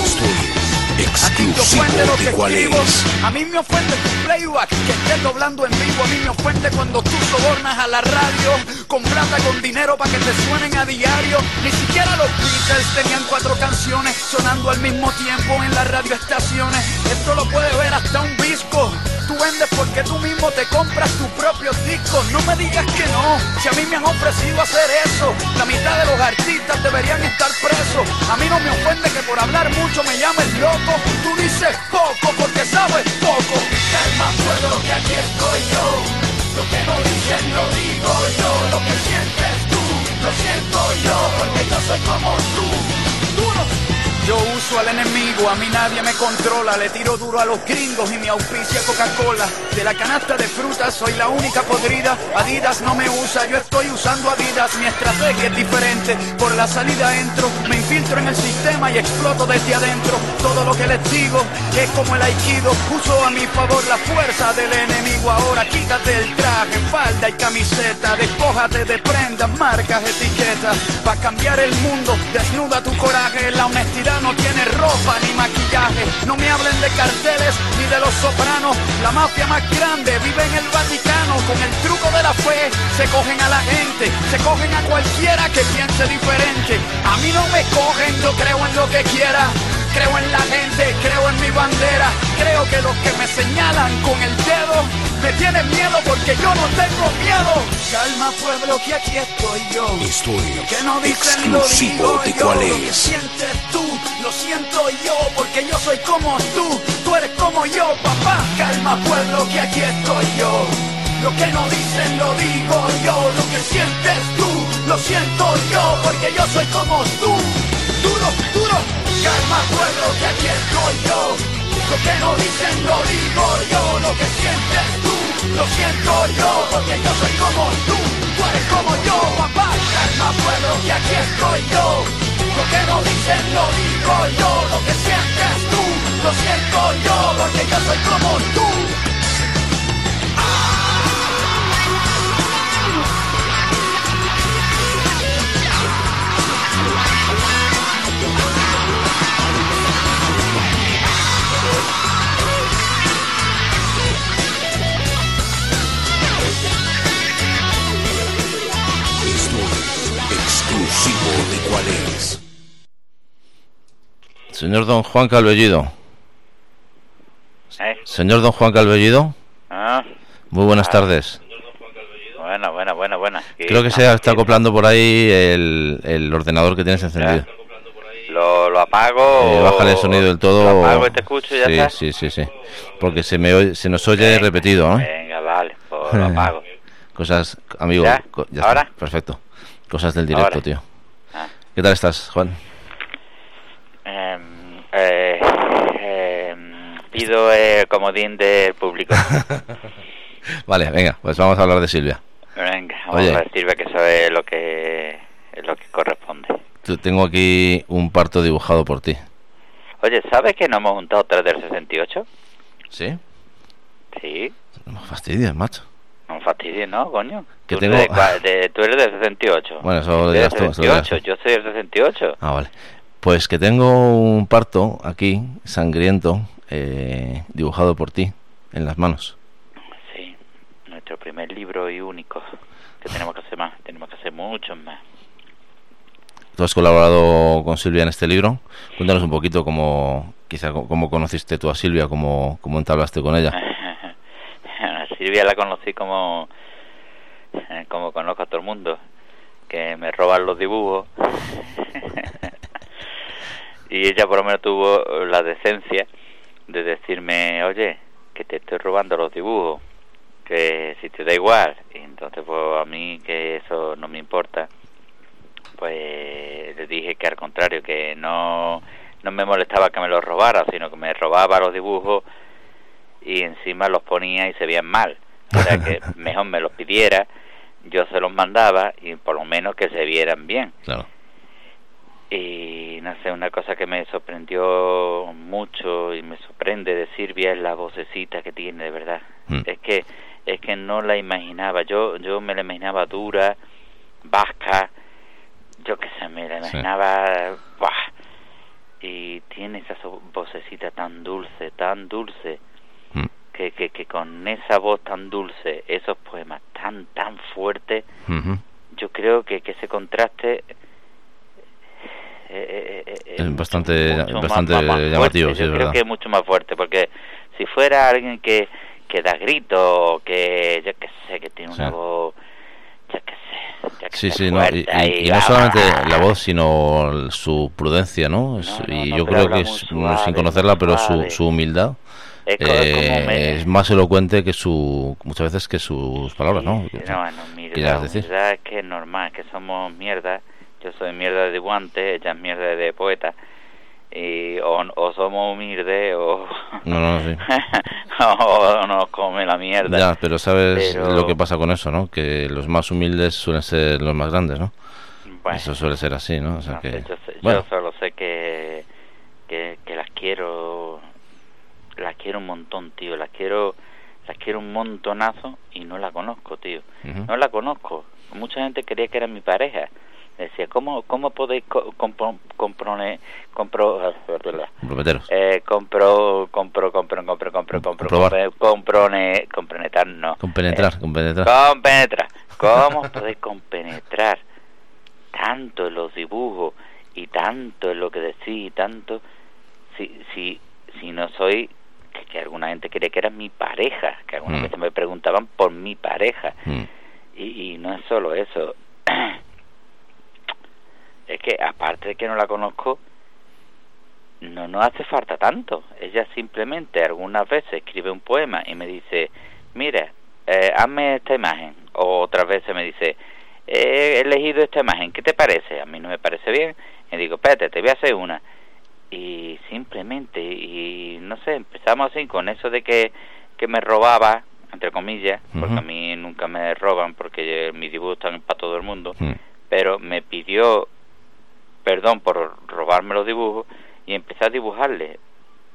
Speaker 5: Exclusivo de cuál es. A mí me ofende tu playback, que estés doblando en vivo. A mí me ofende cuando tú sobornas a la radio con plata, con dinero para que te suenen a diario. Ni siquiera los Beatles tenían cuatro canciones sonando al mismo tiempo en las radioestaciones. Esto lo puede ver hasta un disco. Tú vendes porque tú mismo te compras tus propios discos. No me digas que no, si a mí me han ofrecido hacer eso. La mitad de los artistas deberían estar presos. A mí no me ofende que por hablar mucho me llames loco. Tú dices poco porque sabes poco. Calma pueblo, que aquí estoy yo. Lo que no dicen lo digo yo. Lo que sientes tú, lo siento yo, porque yo soy como tú. Duro. Yo uso al enemigo, a mí nadie me controla. Le tiro duro a los gringos y mi auspicia Coca-Cola. De la canasta de frutas soy la única podrida. Adidas no me usa, yo estoy usando Adidas. Mi estrategia es diferente, por la salida entro. Me infiltro en el sistema y exploto desde adentro. Todo lo que les digo es como el aikido. Uso a mi favor la fuerza del enemigo. Ahora quítate el traje, falda y camiseta. Despójate de prendas, marcas, etiquetas. Pa' cambiar el mundo, desnuda tu coraje. La honestidad no tiene ropa ni maquillaje. No me hablen de carteles ni de los sopranos. La mafia más grande vive en el Vaticano. Con el truco de la fe se cogen a la gente, se cogen a cualquiera que piense diferente. A mí no me cogen, yo creo en lo que quiera. Creo en la gente, creo en mi bandera. Creo que los que me señalan con el dedo me tienen miedo porque yo no tengo miedo. Calma pueblo, que aquí estoy yo.
Speaker 6: Estoy
Speaker 5: que no dicen
Speaker 6: exclusivo
Speaker 5: lo digo
Speaker 6: de
Speaker 5: yo.
Speaker 6: cuál
Speaker 5: Lo que
Speaker 6: es.
Speaker 5: sientes tú, lo siento yo, porque yo soy como tú, tú eres como yo, papá. Calma pueblo, que aquí estoy yo. Lo que no dicen lo digo yo. Lo que sientes tú, lo siento yo, porque yo soy como tú. Duro, duro. Calma pueblo, que aquí estoy yo. Lo que no dicen lo digo yo. Lo que sientes tú, lo siento yo, porque yo soy como tú, tú eres como yo, papá. Calma pueblo, que aquí estoy yo. Lo que no dicen lo digo yo. Lo que sientes tú, lo siento yo, porque yo soy como tú.
Speaker 6: Exclusivo de cuál es.
Speaker 2: Señor don Juan Calvellido.
Speaker 7: ¿Eh?
Speaker 2: Señor don Juan Calvellido.
Speaker 7: Ah,
Speaker 2: Muy buenas
Speaker 7: ah.
Speaker 2: tardes.
Speaker 7: Buena, buena, buena, buena.
Speaker 2: Creo que se está acoplando por ahí el, el ordenador que tienes encendido.
Speaker 7: Lo, lo apago.
Speaker 2: Eh, bájale el sonido del todo.
Speaker 7: Lo apago y te escucho y ya
Speaker 2: sí,
Speaker 7: está.
Speaker 2: Sí, sí, sí. Porque se me oye, se nos oye
Speaker 7: Venga,
Speaker 2: repetido, ¿no?
Speaker 7: Venga, vale, pues lo apago.
Speaker 2: Cosas, amigo.
Speaker 7: ¿Ya?
Speaker 2: co- ya
Speaker 7: ¿Ahora?
Speaker 2: está, perfecto. Cosas del directo,
Speaker 7: Ahora.
Speaker 2: tío.
Speaker 7: Ah.
Speaker 2: ¿Qué tal estás, Juan?
Speaker 7: Eh, eh, eh, pido el comodín del público.
Speaker 2: Vale, venga, pues vamos a hablar de Silvia.
Speaker 7: Venga, vamos
Speaker 2: Oye.
Speaker 7: a decirle que eso es lo que es lo que corresponde.
Speaker 2: Tú- Tengo aquí un parto dibujado por ti.
Speaker 7: Oye, ¿sabes que no hemos juntado tres del sesenta y ocho?
Speaker 2: ¿Sí?
Speaker 7: Sí.
Speaker 2: No me fastidies, macho.
Speaker 7: No me fastidies, ¿no, coño?
Speaker 2: Que
Speaker 7: tú,
Speaker 2: tengo-
Speaker 7: eres de cua- de- tú eres del sesenta y ocho.
Speaker 2: Bueno, eso lo
Speaker 7: Tú
Speaker 2: dirás
Speaker 7: eres
Speaker 2: tú,
Speaker 7: del
Speaker 2: eso lo dirás
Speaker 7: sesenta y ocho,
Speaker 2: tú.
Speaker 7: yo soy del sesenta y ocho.
Speaker 2: Ah, vale. Pues que tengo un parto aquí, sangriento, eh, dibujado por ti, en las manos.
Speaker 7: Sí, nuestro primer libro y único. Que tenemos que hacer más, tenemos que hacer muchos más.
Speaker 2: Tú has colaborado con Silvia en este libro. Cuéntanos un poquito cómo, quizá, cómo conociste tú a Silvia, cómo, cómo entablaste con ella.
Speaker 7: A Silvia la conocí como eh, como conozco a todo el mundo, que me roban los dibujos. Y ella por lo menos tuvo la decencia de decirme, oye, que te estoy robando los dibujos, que si te da igual. Y entonces pues a mí que eso no me importa, pues le dije que al contrario, que no, no me molestaba que me los robara, sino que me robaba los dibujos y encima los ponía y se veían mal. O sea que mejor me los pidiera, yo se los mandaba y por lo menos que se vieran bien.
Speaker 2: Claro.
Speaker 7: Y no sé, una cosa que me sorprendió mucho y me sorprende de Silvia es la vocecita que tiene, de verdad.
Speaker 2: Mm.
Speaker 7: Es que es que no la imaginaba, yo yo me la imaginaba dura, vasca, yo qué sé, me la imaginaba, ¡buah! Y tiene esa so- vocecita tan dulce, tan dulce,
Speaker 2: Mm.
Speaker 7: que, que, que con esa voz tan dulce, esos poemas tan, tan fuertes,
Speaker 2: Ujú.
Speaker 7: yo creo que, que ese contraste eh, eh, eh,
Speaker 2: Es bastante-
Speaker 7: mucho
Speaker 2: bastante
Speaker 7: más, más, más
Speaker 2: llamativo,
Speaker 7: fuerte.
Speaker 2: sí,
Speaker 7: Yo
Speaker 2: es
Speaker 7: creo
Speaker 2: verdad.
Speaker 7: que es mucho más fuerte, porque si fuera alguien que, que da gritos, que yo qué sé, que tiene una
Speaker 2: Sí.
Speaker 7: voz, yo qué sé, yo qué
Speaker 2: Sí,
Speaker 7: sé,
Speaker 2: sí, no, y,
Speaker 7: fuerte
Speaker 2: y-
Speaker 7: ahí,
Speaker 2: y no
Speaker 7: va,
Speaker 2: solamente
Speaker 7: va.
Speaker 2: la voz, sino el- su prudencia, ¿no? Es-
Speaker 7: No, no,
Speaker 2: y
Speaker 7: no,
Speaker 2: yo
Speaker 7: pero
Speaker 2: creo
Speaker 7: habla
Speaker 2: que
Speaker 7: muy
Speaker 2: es,
Speaker 7: suave,
Speaker 2: sin conocerla,
Speaker 7: muy
Speaker 2: pero su,
Speaker 7: suave.
Speaker 2: su humildad
Speaker 7: Es, co- es como
Speaker 2: eh,
Speaker 7: me-
Speaker 2: es más elocuente que su, muchas veces que sus palabras, ¿no?
Speaker 7: Sí, no, bueno, humildad,
Speaker 2: ¿Quieres decir?
Speaker 7: humildad es que es normal, que somos mierda. Yo soy mierda de dibujante, ella es mierda de poeta. Y o, o somos humildes o,
Speaker 2: No, no, sí.
Speaker 7: o nos come la mierda.
Speaker 2: Ya, pero sabes
Speaker 7: Pero-
Speaker 2: lo que pasa con eso, ¿no? Que los más humildes suelen ser los más grandes, ¿no?
Speaker 7: Bueno,
Speaker 2: Eso suele ser así, ¿no? O sea
Speaker 7: no
Speaker 2: que,
Speaker 7: sé, yo, sé-
Speaker 2: bueno,
Speaker 7: yo solo sé que, que que las quiero, las quiero un montón, tío. Las quiero, las quiero un montonazo y no la conozco, tío.
Speaker 2: ujú.
Speaker 7: No la conozco. Mucha gente creía que era mi pareja. Decía, ¿cómo, cómo podéis co- compro, comprone, compro,
Speaker 2: Comprometeros.
Speaker 7: eh, compro, compro, compro, compro, compro, compro,
Speaker 2: Comprobar.
Speaker 7: compro, comprone, compronetar, no.
Speaker 2: Compenetrar,
Speaker 7: Eh,
Speaker 2: compenetrar.
Speaker 7: compenetrar. ¿Cómo podéis compenetrar tanto en los dibujos y tanto en lo que decís y tanto si, si, si no soy, que, que alguna gente cree que era mi pareja, que algunas
Speaker 2: Mm.
Speaker 7: veces me preguntaban por mi pareja.
Speaker 2: Mm.
Speaker 7: Y, y no es solo eso. Es que aparte de que no la conozco, no nos hace falta tanto. Ella simplemente algunas veces escribe un poema y me dice, mira, eh, hazme esta imagen. O otras veces me dice, he elegido esta imagen, ¿qué te parece? A mí no me parece bien. Y digo, espérate, te voy a hacer una. Y simplemente, y no sé, empezamos así con eso de que, que me robaba, entre comillas, porque
Speaker 2: Ujú.
Speaker 7: a mí nunca me roban porque mis dibujos están para todo el mundo,
Speaker 2: Mm.
Speaker 7: pero me pidió perdón por robarme los dibujos y empecé a dibujarle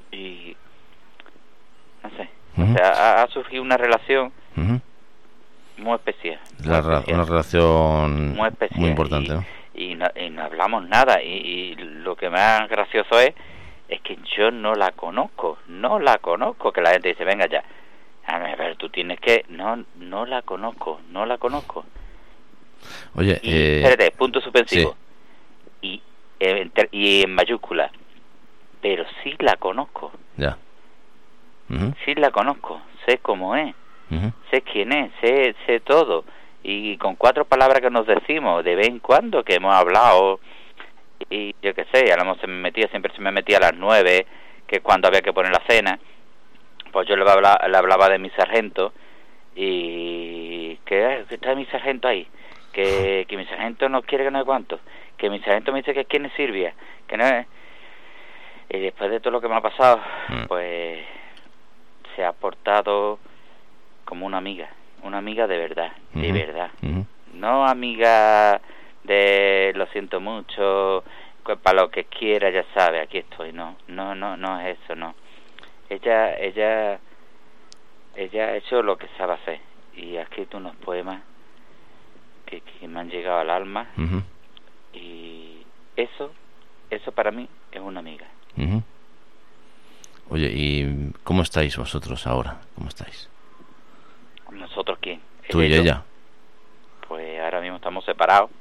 Speaker 7: y no sé,
Speaker 2: Uh-huh.
Speaker 7: o sea, ha, ha surgido una relación
Speaker 2: Uh-huh.
Speaker 7: muy especial, muy
Speaker 2: La, ra-
Speaker 7: especial,
Speaker 2: una relación
Speaker 7: muy especial,
Speaker 2: muy importante,
Speaker 7: y,
Speaker 2: ¿no?
Speaker 7: y no, y no hablamos nada, y, y lo que más gracioso es es que yo no la conozco, no la conozco, que la gente dice, venga ya, a ver, tú tienes que, no, no la conozco, no la conozco.
Speaker 2: Oye,
Speaker 7: Y,
Speaker 2: eh,
Speaker 7: espérate, punto suspensivo.
Speaker 2: sí.
Speaker 7: Y, eh, en ter- y en mayúscula. Pero sí la conozco.
Speaker 2: ya. Ujú,
Speaker 7: Sí la conozco. Sé cómo es.
Speaker 2: ujú.
Speaker 7: Sé quién es. Sé, sé todo. Y con cuatro palabras que nos decimos de vez en cuando que hemos hablado. Y yo qué sé, a lo mejor se me metía, siempre se me metía a las nueve, que es cuando había que poner la cena. Pues yo le hablaba, le hablaba de mi sargento. Y que, que está mi sargento ahí. Que, que mi sargento no quiere que no sé cuánto. Que mi sargento me dice que quién es Silvia. Que no es... Y después de todo lo que me ha pasado,
Speaker 2: Mm.
Speaker 7: pues se ha portado como una amiga. Una amiga de verdad, de
Speaker 2: Ujú,
Speaker 7: verdad.
Speaker 2: ujú.
Speaker 7: No amiga de lo siento mucho, que para lo que quiera ya sabe, aquí estoy. No, no, no, no es eso, no. Ella, ella, ella ha hecho lo que sabe hacer y ha escrito unos poemas que, que me han llegado al alma,
Speaker 2: Ujú,
Speaker 7: y eso, eso para mí es una amiga.
Speaker 2: ujú. Oye, ¿y cómo estáis vosotros ahora? ¿Cómo estáis?
Speaker 7: ¿Nosotros quién?
Speaker 2: Tú y
Speaker 7: yo.
Speaker 2: ella.
Speaker 7: Pues ahora mismo estamos separados.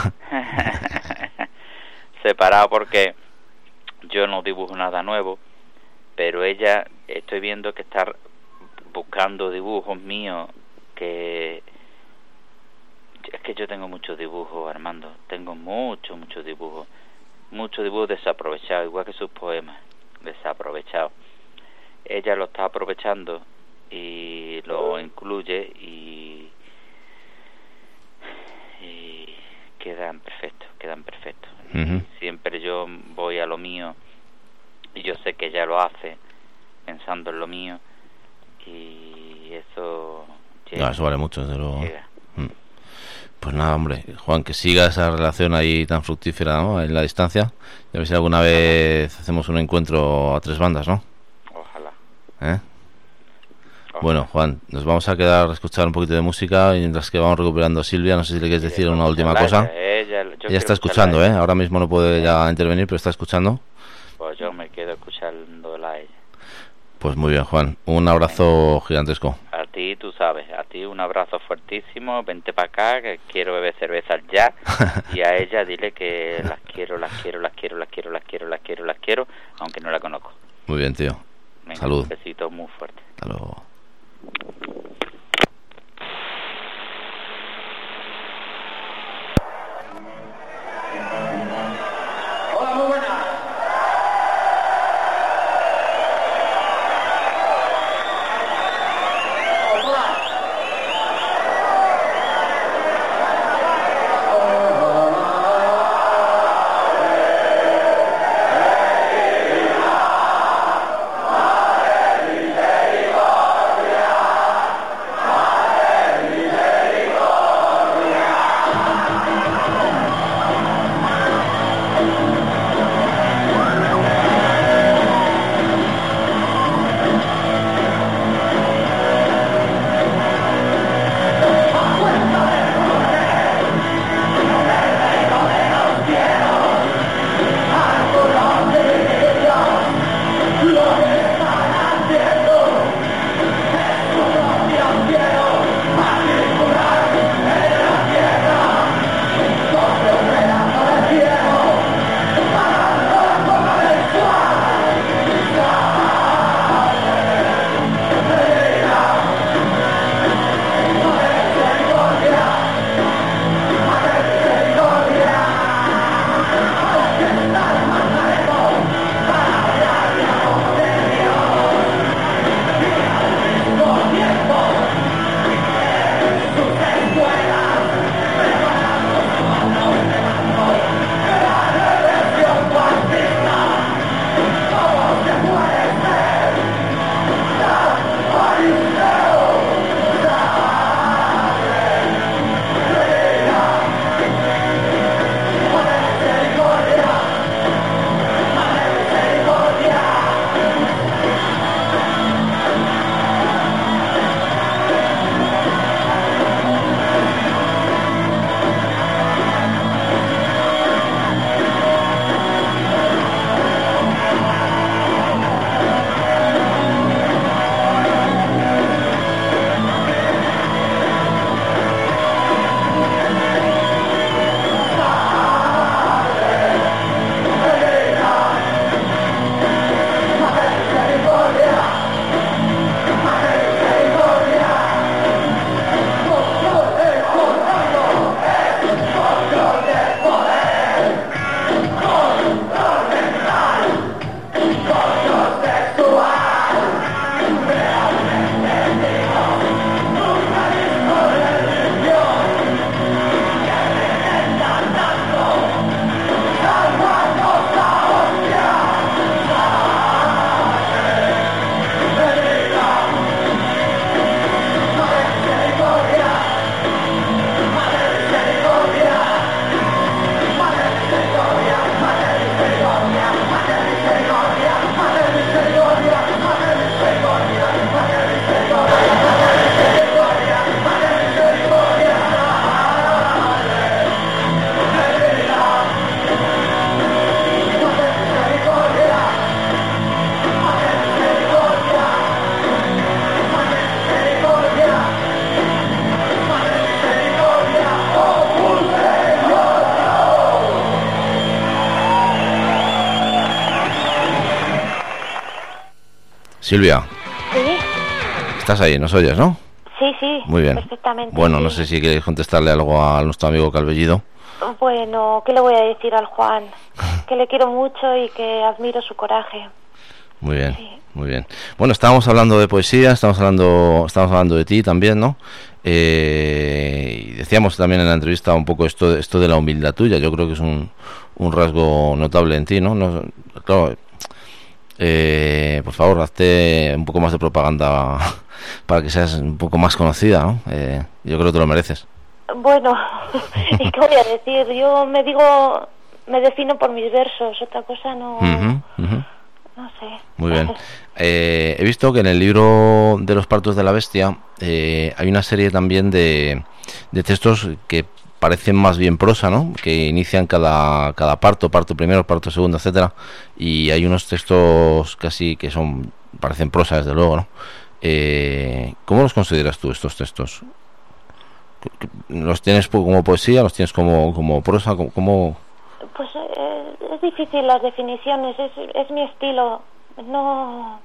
Speaker 7: Separados porque yo no dibujo nada nuevo, pero ella, estoy viendo que está buscando dibujos míos, que es que yo tengo muchos dibujos, Armando, tengo muchos, muchos dibujos, muchos dibujos desaprovechados, igual que sus poemas, desaprovechados. Ella lo está aprovechando y lo incluye y, y quedan perfectos, quedan perfectos.
Speaker 2: Ujú.
Speaker 7: Siempre yo voy a lo mío y yo sé que ella lo hace pensando en lo mío, y eso llega,
Speaker 2: No, eso vale mucho, desde luego.
Speaker 7: llega.
Speaker 2: Mm. Pues nada, hombre, Juan, que siga esa relación ahí tan fructífera, ¿no? En la distancia. Y a ver si alguna vez hacemos un encuentro a tres bandas, ¿no?
Speaker 7: Ojalá.
Speaker 2: ¿Eh?
Speaker 7: Ojalá.
Speaker 2: Bueno, Juan, nos vamos a quedar a escuchar un poquito de música y mientras que vamos recuperando a Silvia, no sé si le quieres
Speaker 7: Sí,
Speaker 2: decir
Speaker 7: después
Speaker 2: una última
Speaker 7: escucharla,
Speaker 2: cosa.
Speaker 7: Ella, yo
Speaker 2: Ella
Speaker 7: quiero
Speaker 2: está escuchando,
Speaker 7: escucharla
Speaker 2: ¿eh? Ahora mismo no puede ya intervenir, pero está escuchando.
Speaker 7: Pues yo me quedo escuchándola a ella.
Speaker 2: Pues muy bien, Juan. Un abrazo gigantesco.
Speaker 7: A ti, tú sabes, a ti un abrazo fuertísimo, vente para acá, que quiero beber cervezas ya, y a ella dile que las quiero, las quiero, las quiero, las quiero, las quiero, las quiero, las quiero, aunque no la conozco.
Speaker 2: Muy bien, tío.
Speaker 7: Venga,
Speaker 2: Salud.
Speaker 7: un besito muy fuerte.
Speaker 2: Hasta luego.
Speaker 5: Hola, muy buenas.
Speaker 2: Silvia.
Speaker 4: Sí.
Speaker 2: Estás ahí, nos oyes, ¿no?
Speaker 4: Sí, sí.
Speaker 2: Muy bien.
Speaker 4: Perfectamente.
Speaker 2: Bueno,
Speaker 4: sí.
Speaker 2: no sé si quieres contestarle algo a nuestro amigo Calvellido.
Speaker 4: Bueno, ¿qué le voy a decir al Juan? Que le quiero mucho y que admiro su coraje.
Speaker 2: Muy bien,
Speaker 4: sí.
Speaker 2: muy bien. Bueno, estábamos hablando de poesía, estamos hablando, estamos hablando de ti también, ¿no? Eh, y decíamos también en la entrevista un poco esto, esto de la humildad tuya. Yo creo que es un, un rasgo notable en ti, ¿no? no claro, eh, por favor, hazte un poco más de propaganda para que seas un poco más conocida, ¿no? Eh, yo creo que te lo mereces.
Speaker 4: Bueno, ¿y qué voy a decir? Yo me digo, me defino por mis versos, otra cosa no...
Speaker 2: Uh-huh, uh-huh.
Speaker 4: No sé.
Speaker 2: Muy bien. Eh, he visto que en el libro de los partos de la bestia eh, hay una serie también de, de textos que parecen más bien prosa, ¿no? Que inician cada, cada parto, parto primero, parto segundo, etcétera. Y hay unos textos casi que son parecen prosa, desde luego, ¿no? Eh, ¿Cómo los consideras tú, estos textos? ¿Los tienes como poesía? ¿Los tienes como, como prosa? ¿Cómo...?
Speaker 4: Pues eh, es difícil las definiciones, es, es mi estilo. No,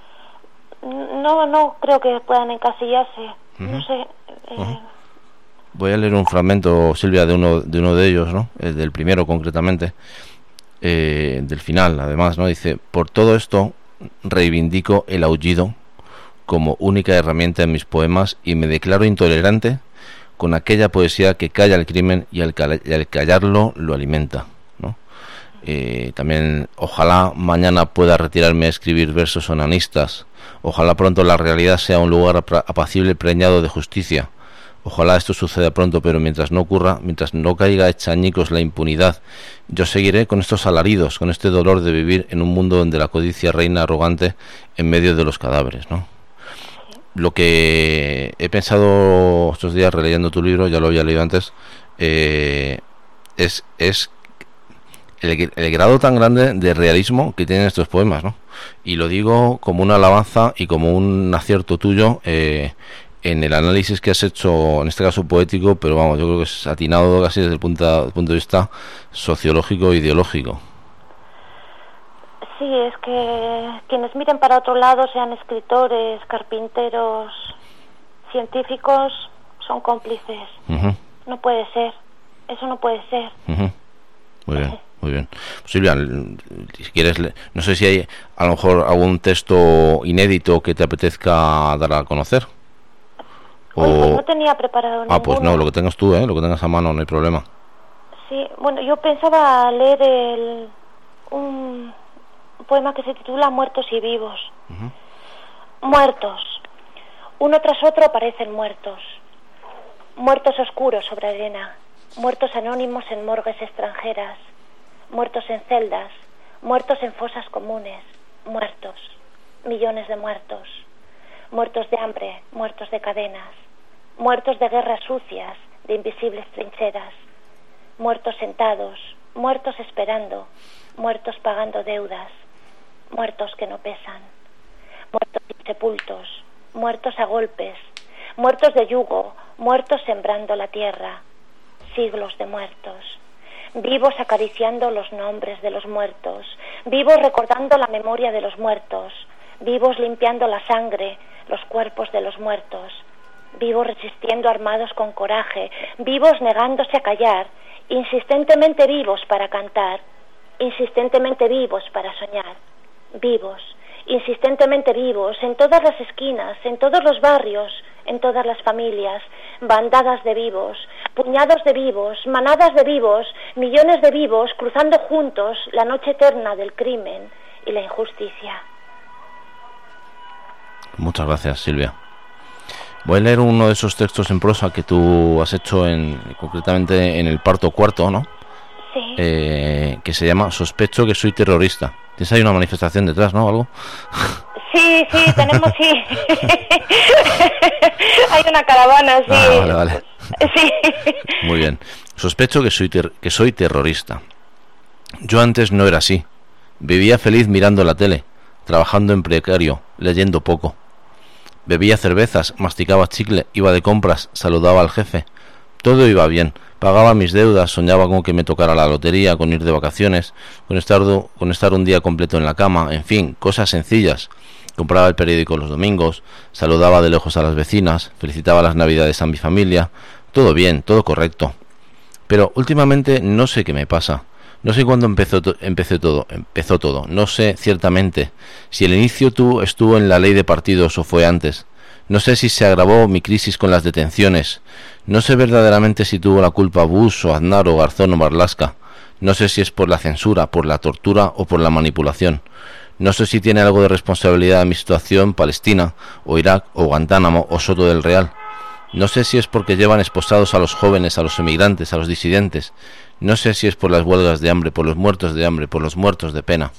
Speaker 4: no no creo que puedan encasillarse. Uh-huh. No sé. Eh...
Speaker 2: Uh-huh. Voy a leer un fragmento, Silvia, de uno de uno de ellos, ¿no? El del primero concretamente, eh, del final, además, ¿no? Dice: por todo esto reivindico el aullido como única herramienta en mis poemas y me declaro intolerante con aquella poesía que calla el crimen y al, cal- y al callarlo lo alimenta, ¿no? Eh, también, ojalá mañana pueda retirarme a escribir versos onanistas, ojalá pronto la realidad sea un lugar ap- apacible preñado de justicia, ojalá esto suceda pronto, pero mientras no ocurra, mientras no caiga hecha añicos la impunidad, yo seguiré con estos alaridos, con este dolor de vivir en un mundo donde la codicia reina arrogante en medio de los cadáveres, ¿no? Lo que he pensado estos días releyendo tu libro, ya lo había leído antes, eh, es, es el, el grado tan grande de realismo que tienen estos poemas, ¿no? Y lo digo como una alabanza y como un acierto tuyo eh, en el análisis que has hecho, en este caso poético, pero vamos, yo creo que es atinado casi desde el punto, desde el punto de vista sociológico e ideológico.
Speaker 4: Sí, es que quienes miren para otro lado, sean escritores, carpinteros, científicos, son cómplices. Uh-huh. No puede ser, eso no puede ser.
Speaker 2: Uh-huh. Muy bien, muy bien. Silvia, si quieres, no sé si hay a lo mejor algún texto inédito que te apetezca dar a conocer.
Speaker 4: O... Oye, pues no tenía preparado ninguno.
Speaker 2: Ah, pues no, lo que tengas tú, ¿eh? Lo que tengas a mano, no hay problema.
Speaker 4: Sí, bueno, yo pensaba leer el un... un poema que se titula Muertos y vivos. Uh-huh. Muertos. Uno tras otro aparecen muertos. Muertos oscuros sobre arena. Muertos anónimos en morgues extranjeras. Muertos en celdas. Muertos en fosas comunes. Muertos. Millones de muertos. Muertos de hambre. Muertos de cadenas. Muertos de guerras sucias. De invisibles trincheras. Muertos sentados. Muertos esperando. Muertos pagando deudas. Muertos que no pesan, muertos insepultos, muertos a golpes, muertos de yugo, muertos sembrando la tierra, siglos de muertos, vivos acariciando los nombres de los muertos, vivos recordando la memoria de los muertos, vivos limpiando la sangre, los cuerpos de los muertos, vivos resistiendo armados con coraje, vivos negándose a callar, insistentemente vivos para cantar, insistentemente vivos para soñar. Vivos, insistentemente vivos, en todas las esquinas, en todos los barrios, en todas las familias, bandadas de vivos, puñados de vivos, manadas de vivos, millones de vivos, cruzando juntos la noche eterna del crimen y la injusticia.
Speaker 2: Muchas gracias, Silvia. Voy a leer uno de esos textos en prosa que tú has hecho en, concretamente en el parto cuarto, ¿no?
Speaker 4: Sí.
Speaker 2: Eh, que se llama Sospecho que soy terrorista. ¿Tienes ahí una manifestación detrás, no? ¿Algo?
Speaker 4: Sí, sí, tenemos, sí. Hay una caravana, sí.
Speaker 2: Ah, vale, vale.
Speaker 4: Sí.
Speaker 2: Muy bien. Sospecho que soy, ter- que soy terrorista. Yo antes no era así. Vivía feliz mirando la tele, trabajando en precario, leyendo poco. Bebía cervezas, masticaba chicle, iba de compras, saludaba al jefe. Todo iba bien. Pagaba mis deudas, soñaba con que me tocara la lotería, con ir de vacaciones, con estar, do, con estar un día completo en la cama, en fin, cosas sencillas. compraba el periódico los domingos, saludaba de lejos a las vecinas, felicitaba las navidades a mi familia, todo bien, todo correcto. Pero últimamente no sé qué me pasa, no sé cuándo empezó, to- empecé todo, empezó todo, no sé ciertamente si el inicio tu estuvo en la ley de partidos o fue antes. No sé si se agravó mi crisis con las detenciones. No sé verdaderamente si tuvo la culpa Bush o Aznar o Garzón o Marlaska. No sé si es por la censura, por la tortura o por la manipulación. No sé si tiene algo de responsabilidad en mi situación Palestina, o Irak, o Guantánamo, o Soto del Real. No sé si es porque llevan esposados a los jóvenes, a los emigrantes, a los disidentes. No sé si es por las huelgas de hambre, por los muertos de hambre, por los muertos de pena.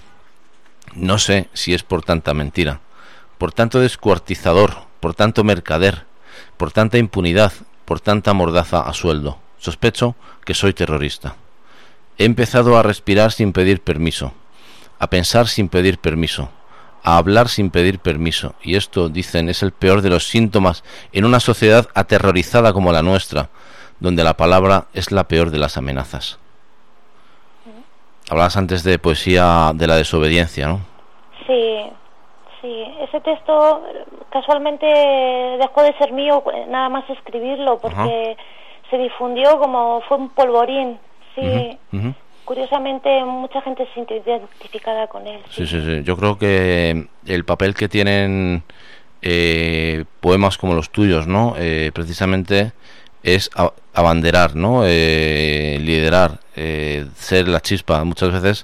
Speaker 2: No sé si es por tanta mentira, por tanto descuartizador, por tanto mercader, por tanta impunidad, por tanta mordaza a sueldo. Sospecho que soy terrorista. He empezado a respirar sin pedir permiso, a pensar sin pedir permiso, a hablar sin pedir permiso, y esto, dicen, es el peor de los síntomas en una sociedad aterrorizada como la nuestra, donde la palabra es la peor de las amenazas. Hablabas antes de poesía de la desobediencia, ¿no?
Speaker 4: Sí, sí. Ese texto casualmente dejó de ser mío nada más escribirlo, porque Ajá. se difundió como fue un polvorín. Sí. Uh-huh, uh-huh. Curiosamente, mucha gente se sintió identificada con él.
Speaker 2: Sí, sí, sí. sí. Yo creo que el papel que tienen eh, poemas como los tuyos, ¿no? Eh, precisamente es a- abanderar, ¿no? Eh, liderar, eh, ser la chispa muchas veces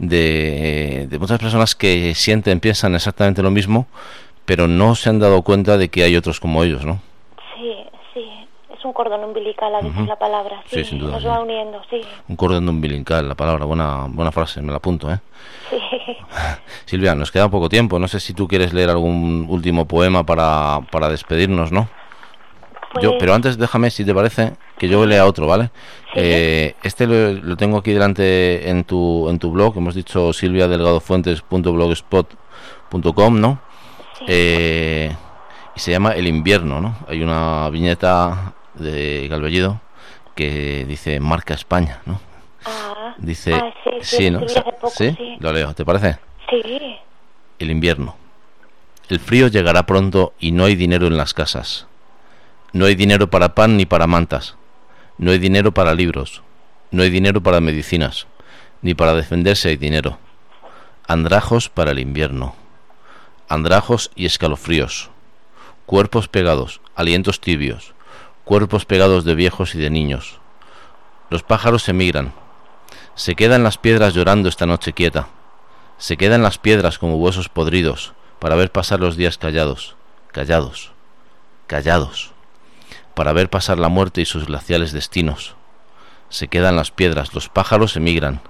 Speaker 2: de, de muchas personas que sienten, piensan exactamente lo mismo, pero no se han dado cuenta de que hay otros como ellos, ¿no?
Speaker 4: Sí, sí. Es un cordón umbilical a veces uh-huh. la palabra. Sí,
Speaker 2: sí, sin duda.
Speaker 4: Nos
Speaker 2: sí.
Speaker 4: va uniendo, sí.
Speaker 2: Un cordón umbilical, la palabra. Buena buena frase, me la apunto, ¿eh?
Speaker 4: Sí.
Speaker 2: Silvia, nos queda poco tiempo. No sé si tú quieres leer algún último poema para, para despedirnos, ¿no? Pues... Yo, pero antes déjame, si te parece, que yo lea otro, ¿vale? Sí. Eh, este lo, lo tengo aquí delante en tu en tu blog. Hemos dicho silvia delgado fuentes punto blogspot punto com, ¿no? Sí. Eh, y se llama El invierno, ¿no? Hay una viñeta de Galvellido que dice marca España, ¿no?
Speaker 4: Ah,
Speaker 2: dice
Speaker 4: ah, sí, sí,
Speaker 2: sí, ¿no?
Speaker 4: Poco,
Speaker 2: ¿Sí?
Speaker 4: sí,
Speaker 2: lo leo, ¿te parece?
Speaker 4: Sí.
Speaker 2: El invierno. El frío llegará pronto y no hay dinero en las casas. No hay dinero para pan ni para mantas. No hay dinero para libros. No hay dinero para medicinas. Ni para defenderse hay dinero. Andrajos para el invierno. Andrajos y escalofríos. Cuerpos pegados, alientos tibios. Cuerpos pegados de viejos y de niños. Los pájaros emigran. Se quedan las piedras llorando esta noche quieta. Se quedan las piedras como huesos podridos para ver pasar los días callados, callados, callados, para ver pasar la muerte y sus glaciales destinos. Se quedan las piedras, los pájaros emigran.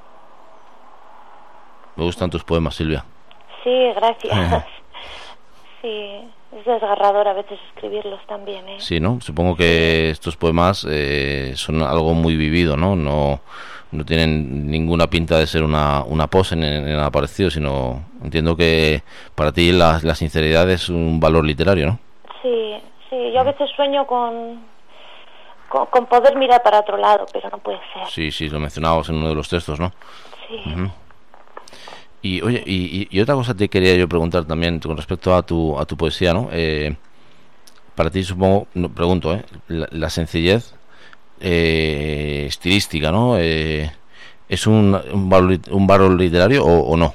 Speaker 2: Me gustan tus poemas, Silvia.
Speaker 4: Sí, gracias. Sí, es desgarrador a veces escribirlos también, ¿eh?
Speaker 2: Sí, ¿no? Supongo que estos poemas eh, son algo muy vivido, ¿no? No, no tienen ninguna pinta de ser una, una pose en, en nada parecido, sino entiendo que para ti la, la sinceridad es un valor literario, ¿no?
Speaker 4: Sí, sí. Yo a veces sueño con, con, con poder mirar para otro lado, pero no puede ser.
Speaker 2: Sí, sí, lo mencionabas en uno de los textos, ¿no?
Speaker 4: Sí.
Speaker 2: Uh-huh. Y oye, y, y otra cosa te quería yo preguntar también con respecto a tu a tu poesía, ¿no? Eh, para ti supongo, no, pregunto, ¿eh? La, la sencillez eh, estilística, ¿no? Eh, ¿Es un, un, valor, un valor literario o, o no?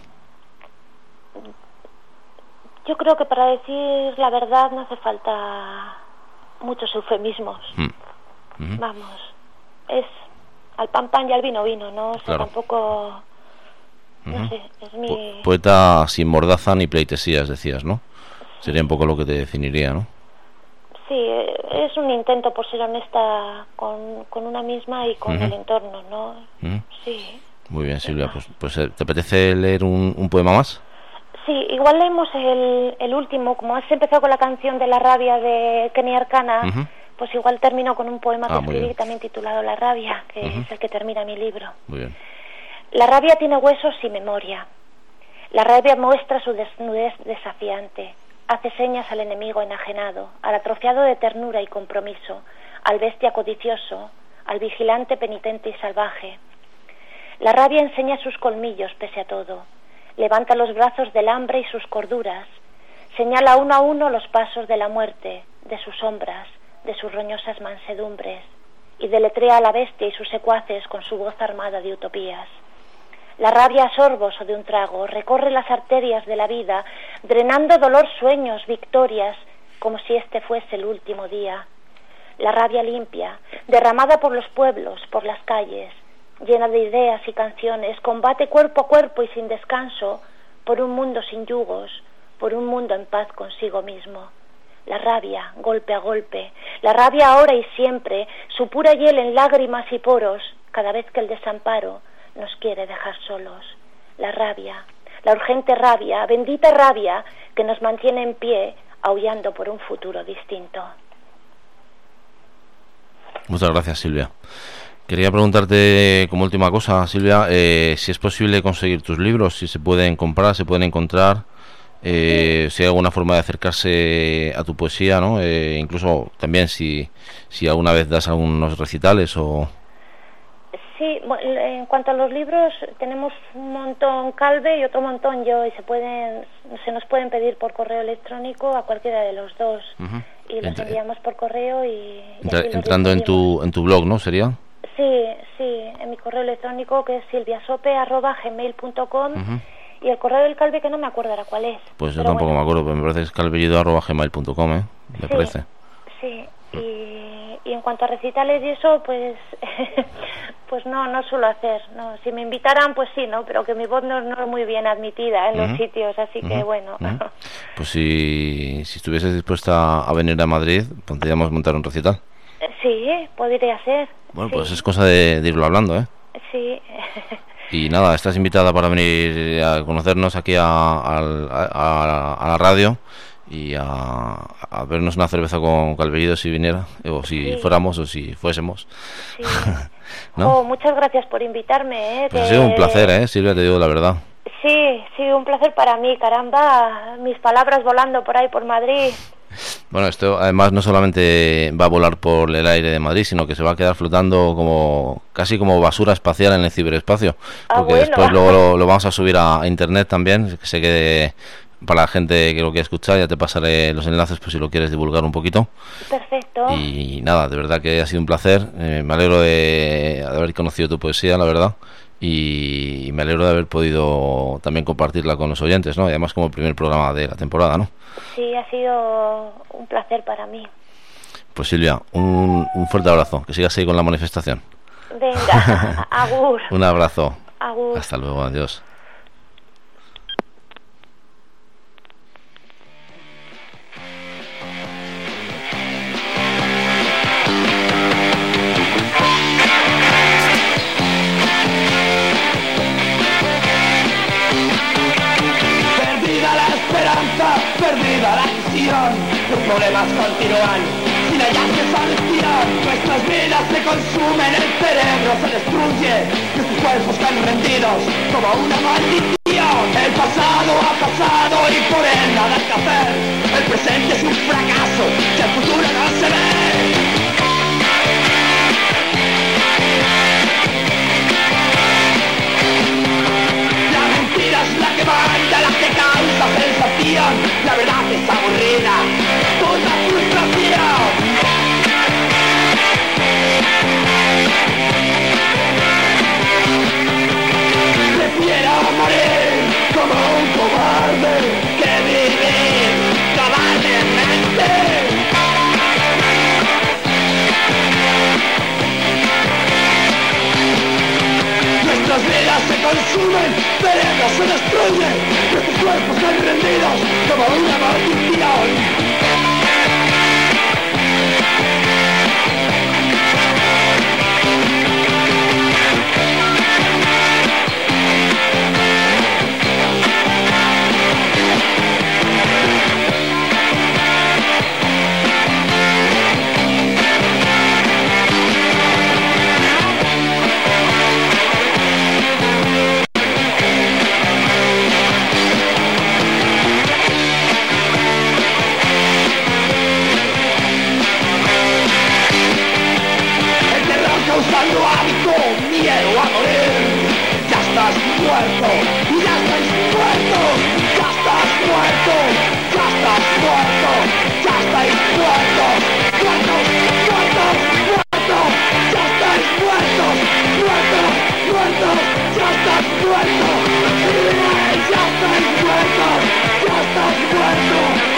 Speaker 4: Yo creo que para decir la verdad no hace falta muchos eufemismos. Mm. Uh-huh. Vamos, es al pan pan y al vino vino, ¿no? O sea, claro. Tampoco... No uh-huh. sé, es mi...
Speaker 2: Po- poeta sin mordaza ni pleitesías, decías, ¿no? Sí. Sería un poco lo que te definiría, ¿no?
Speaker 4: Sí, es un intento por ser honesta con, con una misma y con uh-huh. el entorno, ¿no?
Speaker 2: Uh-huh.
Speaker 4: Sí.
Speaker 2: Muy bien, Silvia, pues, pues ¿te apetece leer un, un poema más?
Speaker 4: Sí, igual leemos el, el último, como has empezado con la canción de La rabia de Kenny Arcana, uh-huh. pues igual termino con un poema
Speaker 2: ah,
Speaker 4: que escribí también titulado La rabia, que uh-huh. es el que termina mi libro.
Speaker 2: Muy bien.
Speaker 4: La rabia tiene huesos y memoria. La rabia muestra su desnudez desafiante. Hace señas al enemigo enajenado, al atrofiado de ternura y compromiso, al bestia codicioso, al vigilante penitente y salvaje. La rabia enseña sus colmillos pese a todo. levanta los brazos del hambre y sus corduras, señala uno a uno los pasos de la muerte, de sus sombras, de sus roñosas mansedumbres, y deletrea a la bestia y sus secuaces con su voz armada de utopías. La rabia a sorbos o de un trago recorre las arterias de la vida, drenando dolor, sueños, victorias, como si este fuese el último día. La rabia limpia, derramada por los pueblos, por las calles, llena de ideas y canciones, combate cuerpo a cuerpo y sin descanso por un mundo sin yugos, por un mundo en paz consigo mismo. La rabia, golpe a golpe, la rabia ahora y siempre, su pura hiel en lágrimas y poros, cada vez que el desamparo nos quiere dejar solos. La rabia, la urgente rabia, bendita rabia, que nos mantiene en pie, aullando por un futuro distinto.
Speaker 2: Muchas gracias, Silvia. Quería preguntarte como última cosa, Silvia, eh, si es posible conseguir tus libros, si se pueden comprar, se pueden encontrar, eh, si hay alguna forma de acercarse a tu poesía, ¿no? Eh, incluso también si, si alguna vez das algunos recitales o...
Speaker 4: Sí, en cuanto a los libros, tenemos un montón Calve y otro montón yo, y se pueden, se nos pueden pedir por correo electrónico a cualquiera de los dos. Uh-huh. Y los Entre, enviamos por correo y...
Speaker 2: Entra, y entrando en tu en tu blog, ¿no? ¿Sería?
Speaker 4: Sí, sí, en mi correo electrónico, que es silviasope arroba gmail punto com. Uh-huh. Y el correo del Calve, que no me acuerdo ahora cuál es.
Speaker 2: Pues yo tampoco bueno. me acuerdo, pero me parece que es calvellido arroba gmail punto com, ¿eh? Me
Speaker 4: sí,
Speaker 2: parece.
Speaker 4: Sí, y, y en cuanto a recitales y eso, pues... pues no, no suelo hacer, no. Si me invitaran, pues sí, ¿no? Pero que mi voz no, no es muy bien admitida en uh-huh. los sitios, así uh-huh. que bueno.
Speaker 2: Uh-huh. Pues si, si estuvieses dispuesta a venir a Madrid, podríamos montar un recital.
Speaker 4: Sí, podría ser.
Speaker 2: Bueno,
Speaker 4: sí.
Speaker 2: pues es cosa de, de irlo hablando, ¿eh?
Speaker 4: Sí.
Speaker 2: Y nada, estás invitada para venir a conocernos aquí a, a, a, a la radio y a, a vernos una cerveza con Calvellido si viniera, o si sí. fuéramos, o si fuésemos.
Speaker 4: Sí. ¿No? Oh, muchas gracias por invitarme, ¿eh?
Speaker 2: Pues ha sido un placer, ¿eh, Silvia? Te digo la verdad.
Speaker 4: Sí, sí, un placer para mí, caramba, mis palabras volando por ahí, por Madrid.
Speaker 2: Bueno, esto además no solamente va a volar por el aire de Madrid, sino que se va a quedar flotando como casi como basura espacial en el ciberespacio,
Speaker 4: ah,
Speaker 2: porque
Speaker 4: bueno.
Speaker 2: después luego lo, lo vamos a subir a, a internet también, que se quede para la gente que lo quiera escuchar. Ya te pasaré los enlaces por si lo quieres divulgar un poquito.
Speaker 4: Perfecto.
Speaker 2: Y nada, de verdad que ha sido un placer. Eh, me alegro de, de haber conocido tu poesía, la verdad. Y me alegro de haber podido también compartirla con los oyentes, ¿no? Y además como el primer programa de la temporada, ¿no?
Speaker 4: Sí, ha sido un placer para mí.
Speaker 2: Pues Silvia, un, un fuerte abrazo. Que sigas ahí con la manifestación.
Speaker 4: Venga, agur.
Speaker 2: Un abrazo.
Speaker 4: Agur.
Speaker 2: Hasta luego, adiós.
Speaker 1: Perdida la visión, los problemas continúan sin hallarse solución. Nuestras vidas se consumen, el cerebro se destruye, nuestros cuerpos caen rendidos como una maldición. El pasado ha pasado y por él nada hay que hacer. El presente es un fracaso, y el futuro no se ve. La mentira es la que manda, la que causa sensación. La verdad es aburrida, toda frustración. Prefiero morir como un cobarde que vivir cobardemente. Nuestras vidas se consumen, cerebros se destruyen, nuestros cuerpos están rendidos como una maldición. Causando hábito, miedo a morir. Ya estás muerto, ya estás muerto. muerto, ya estás muerto, ya estás muerto, ya estáis muertos, muertos, muertos, muertos, ya estáis muertos, muertos, muertos, ya estás muerto, ya estáis muertos, ya estás muerto.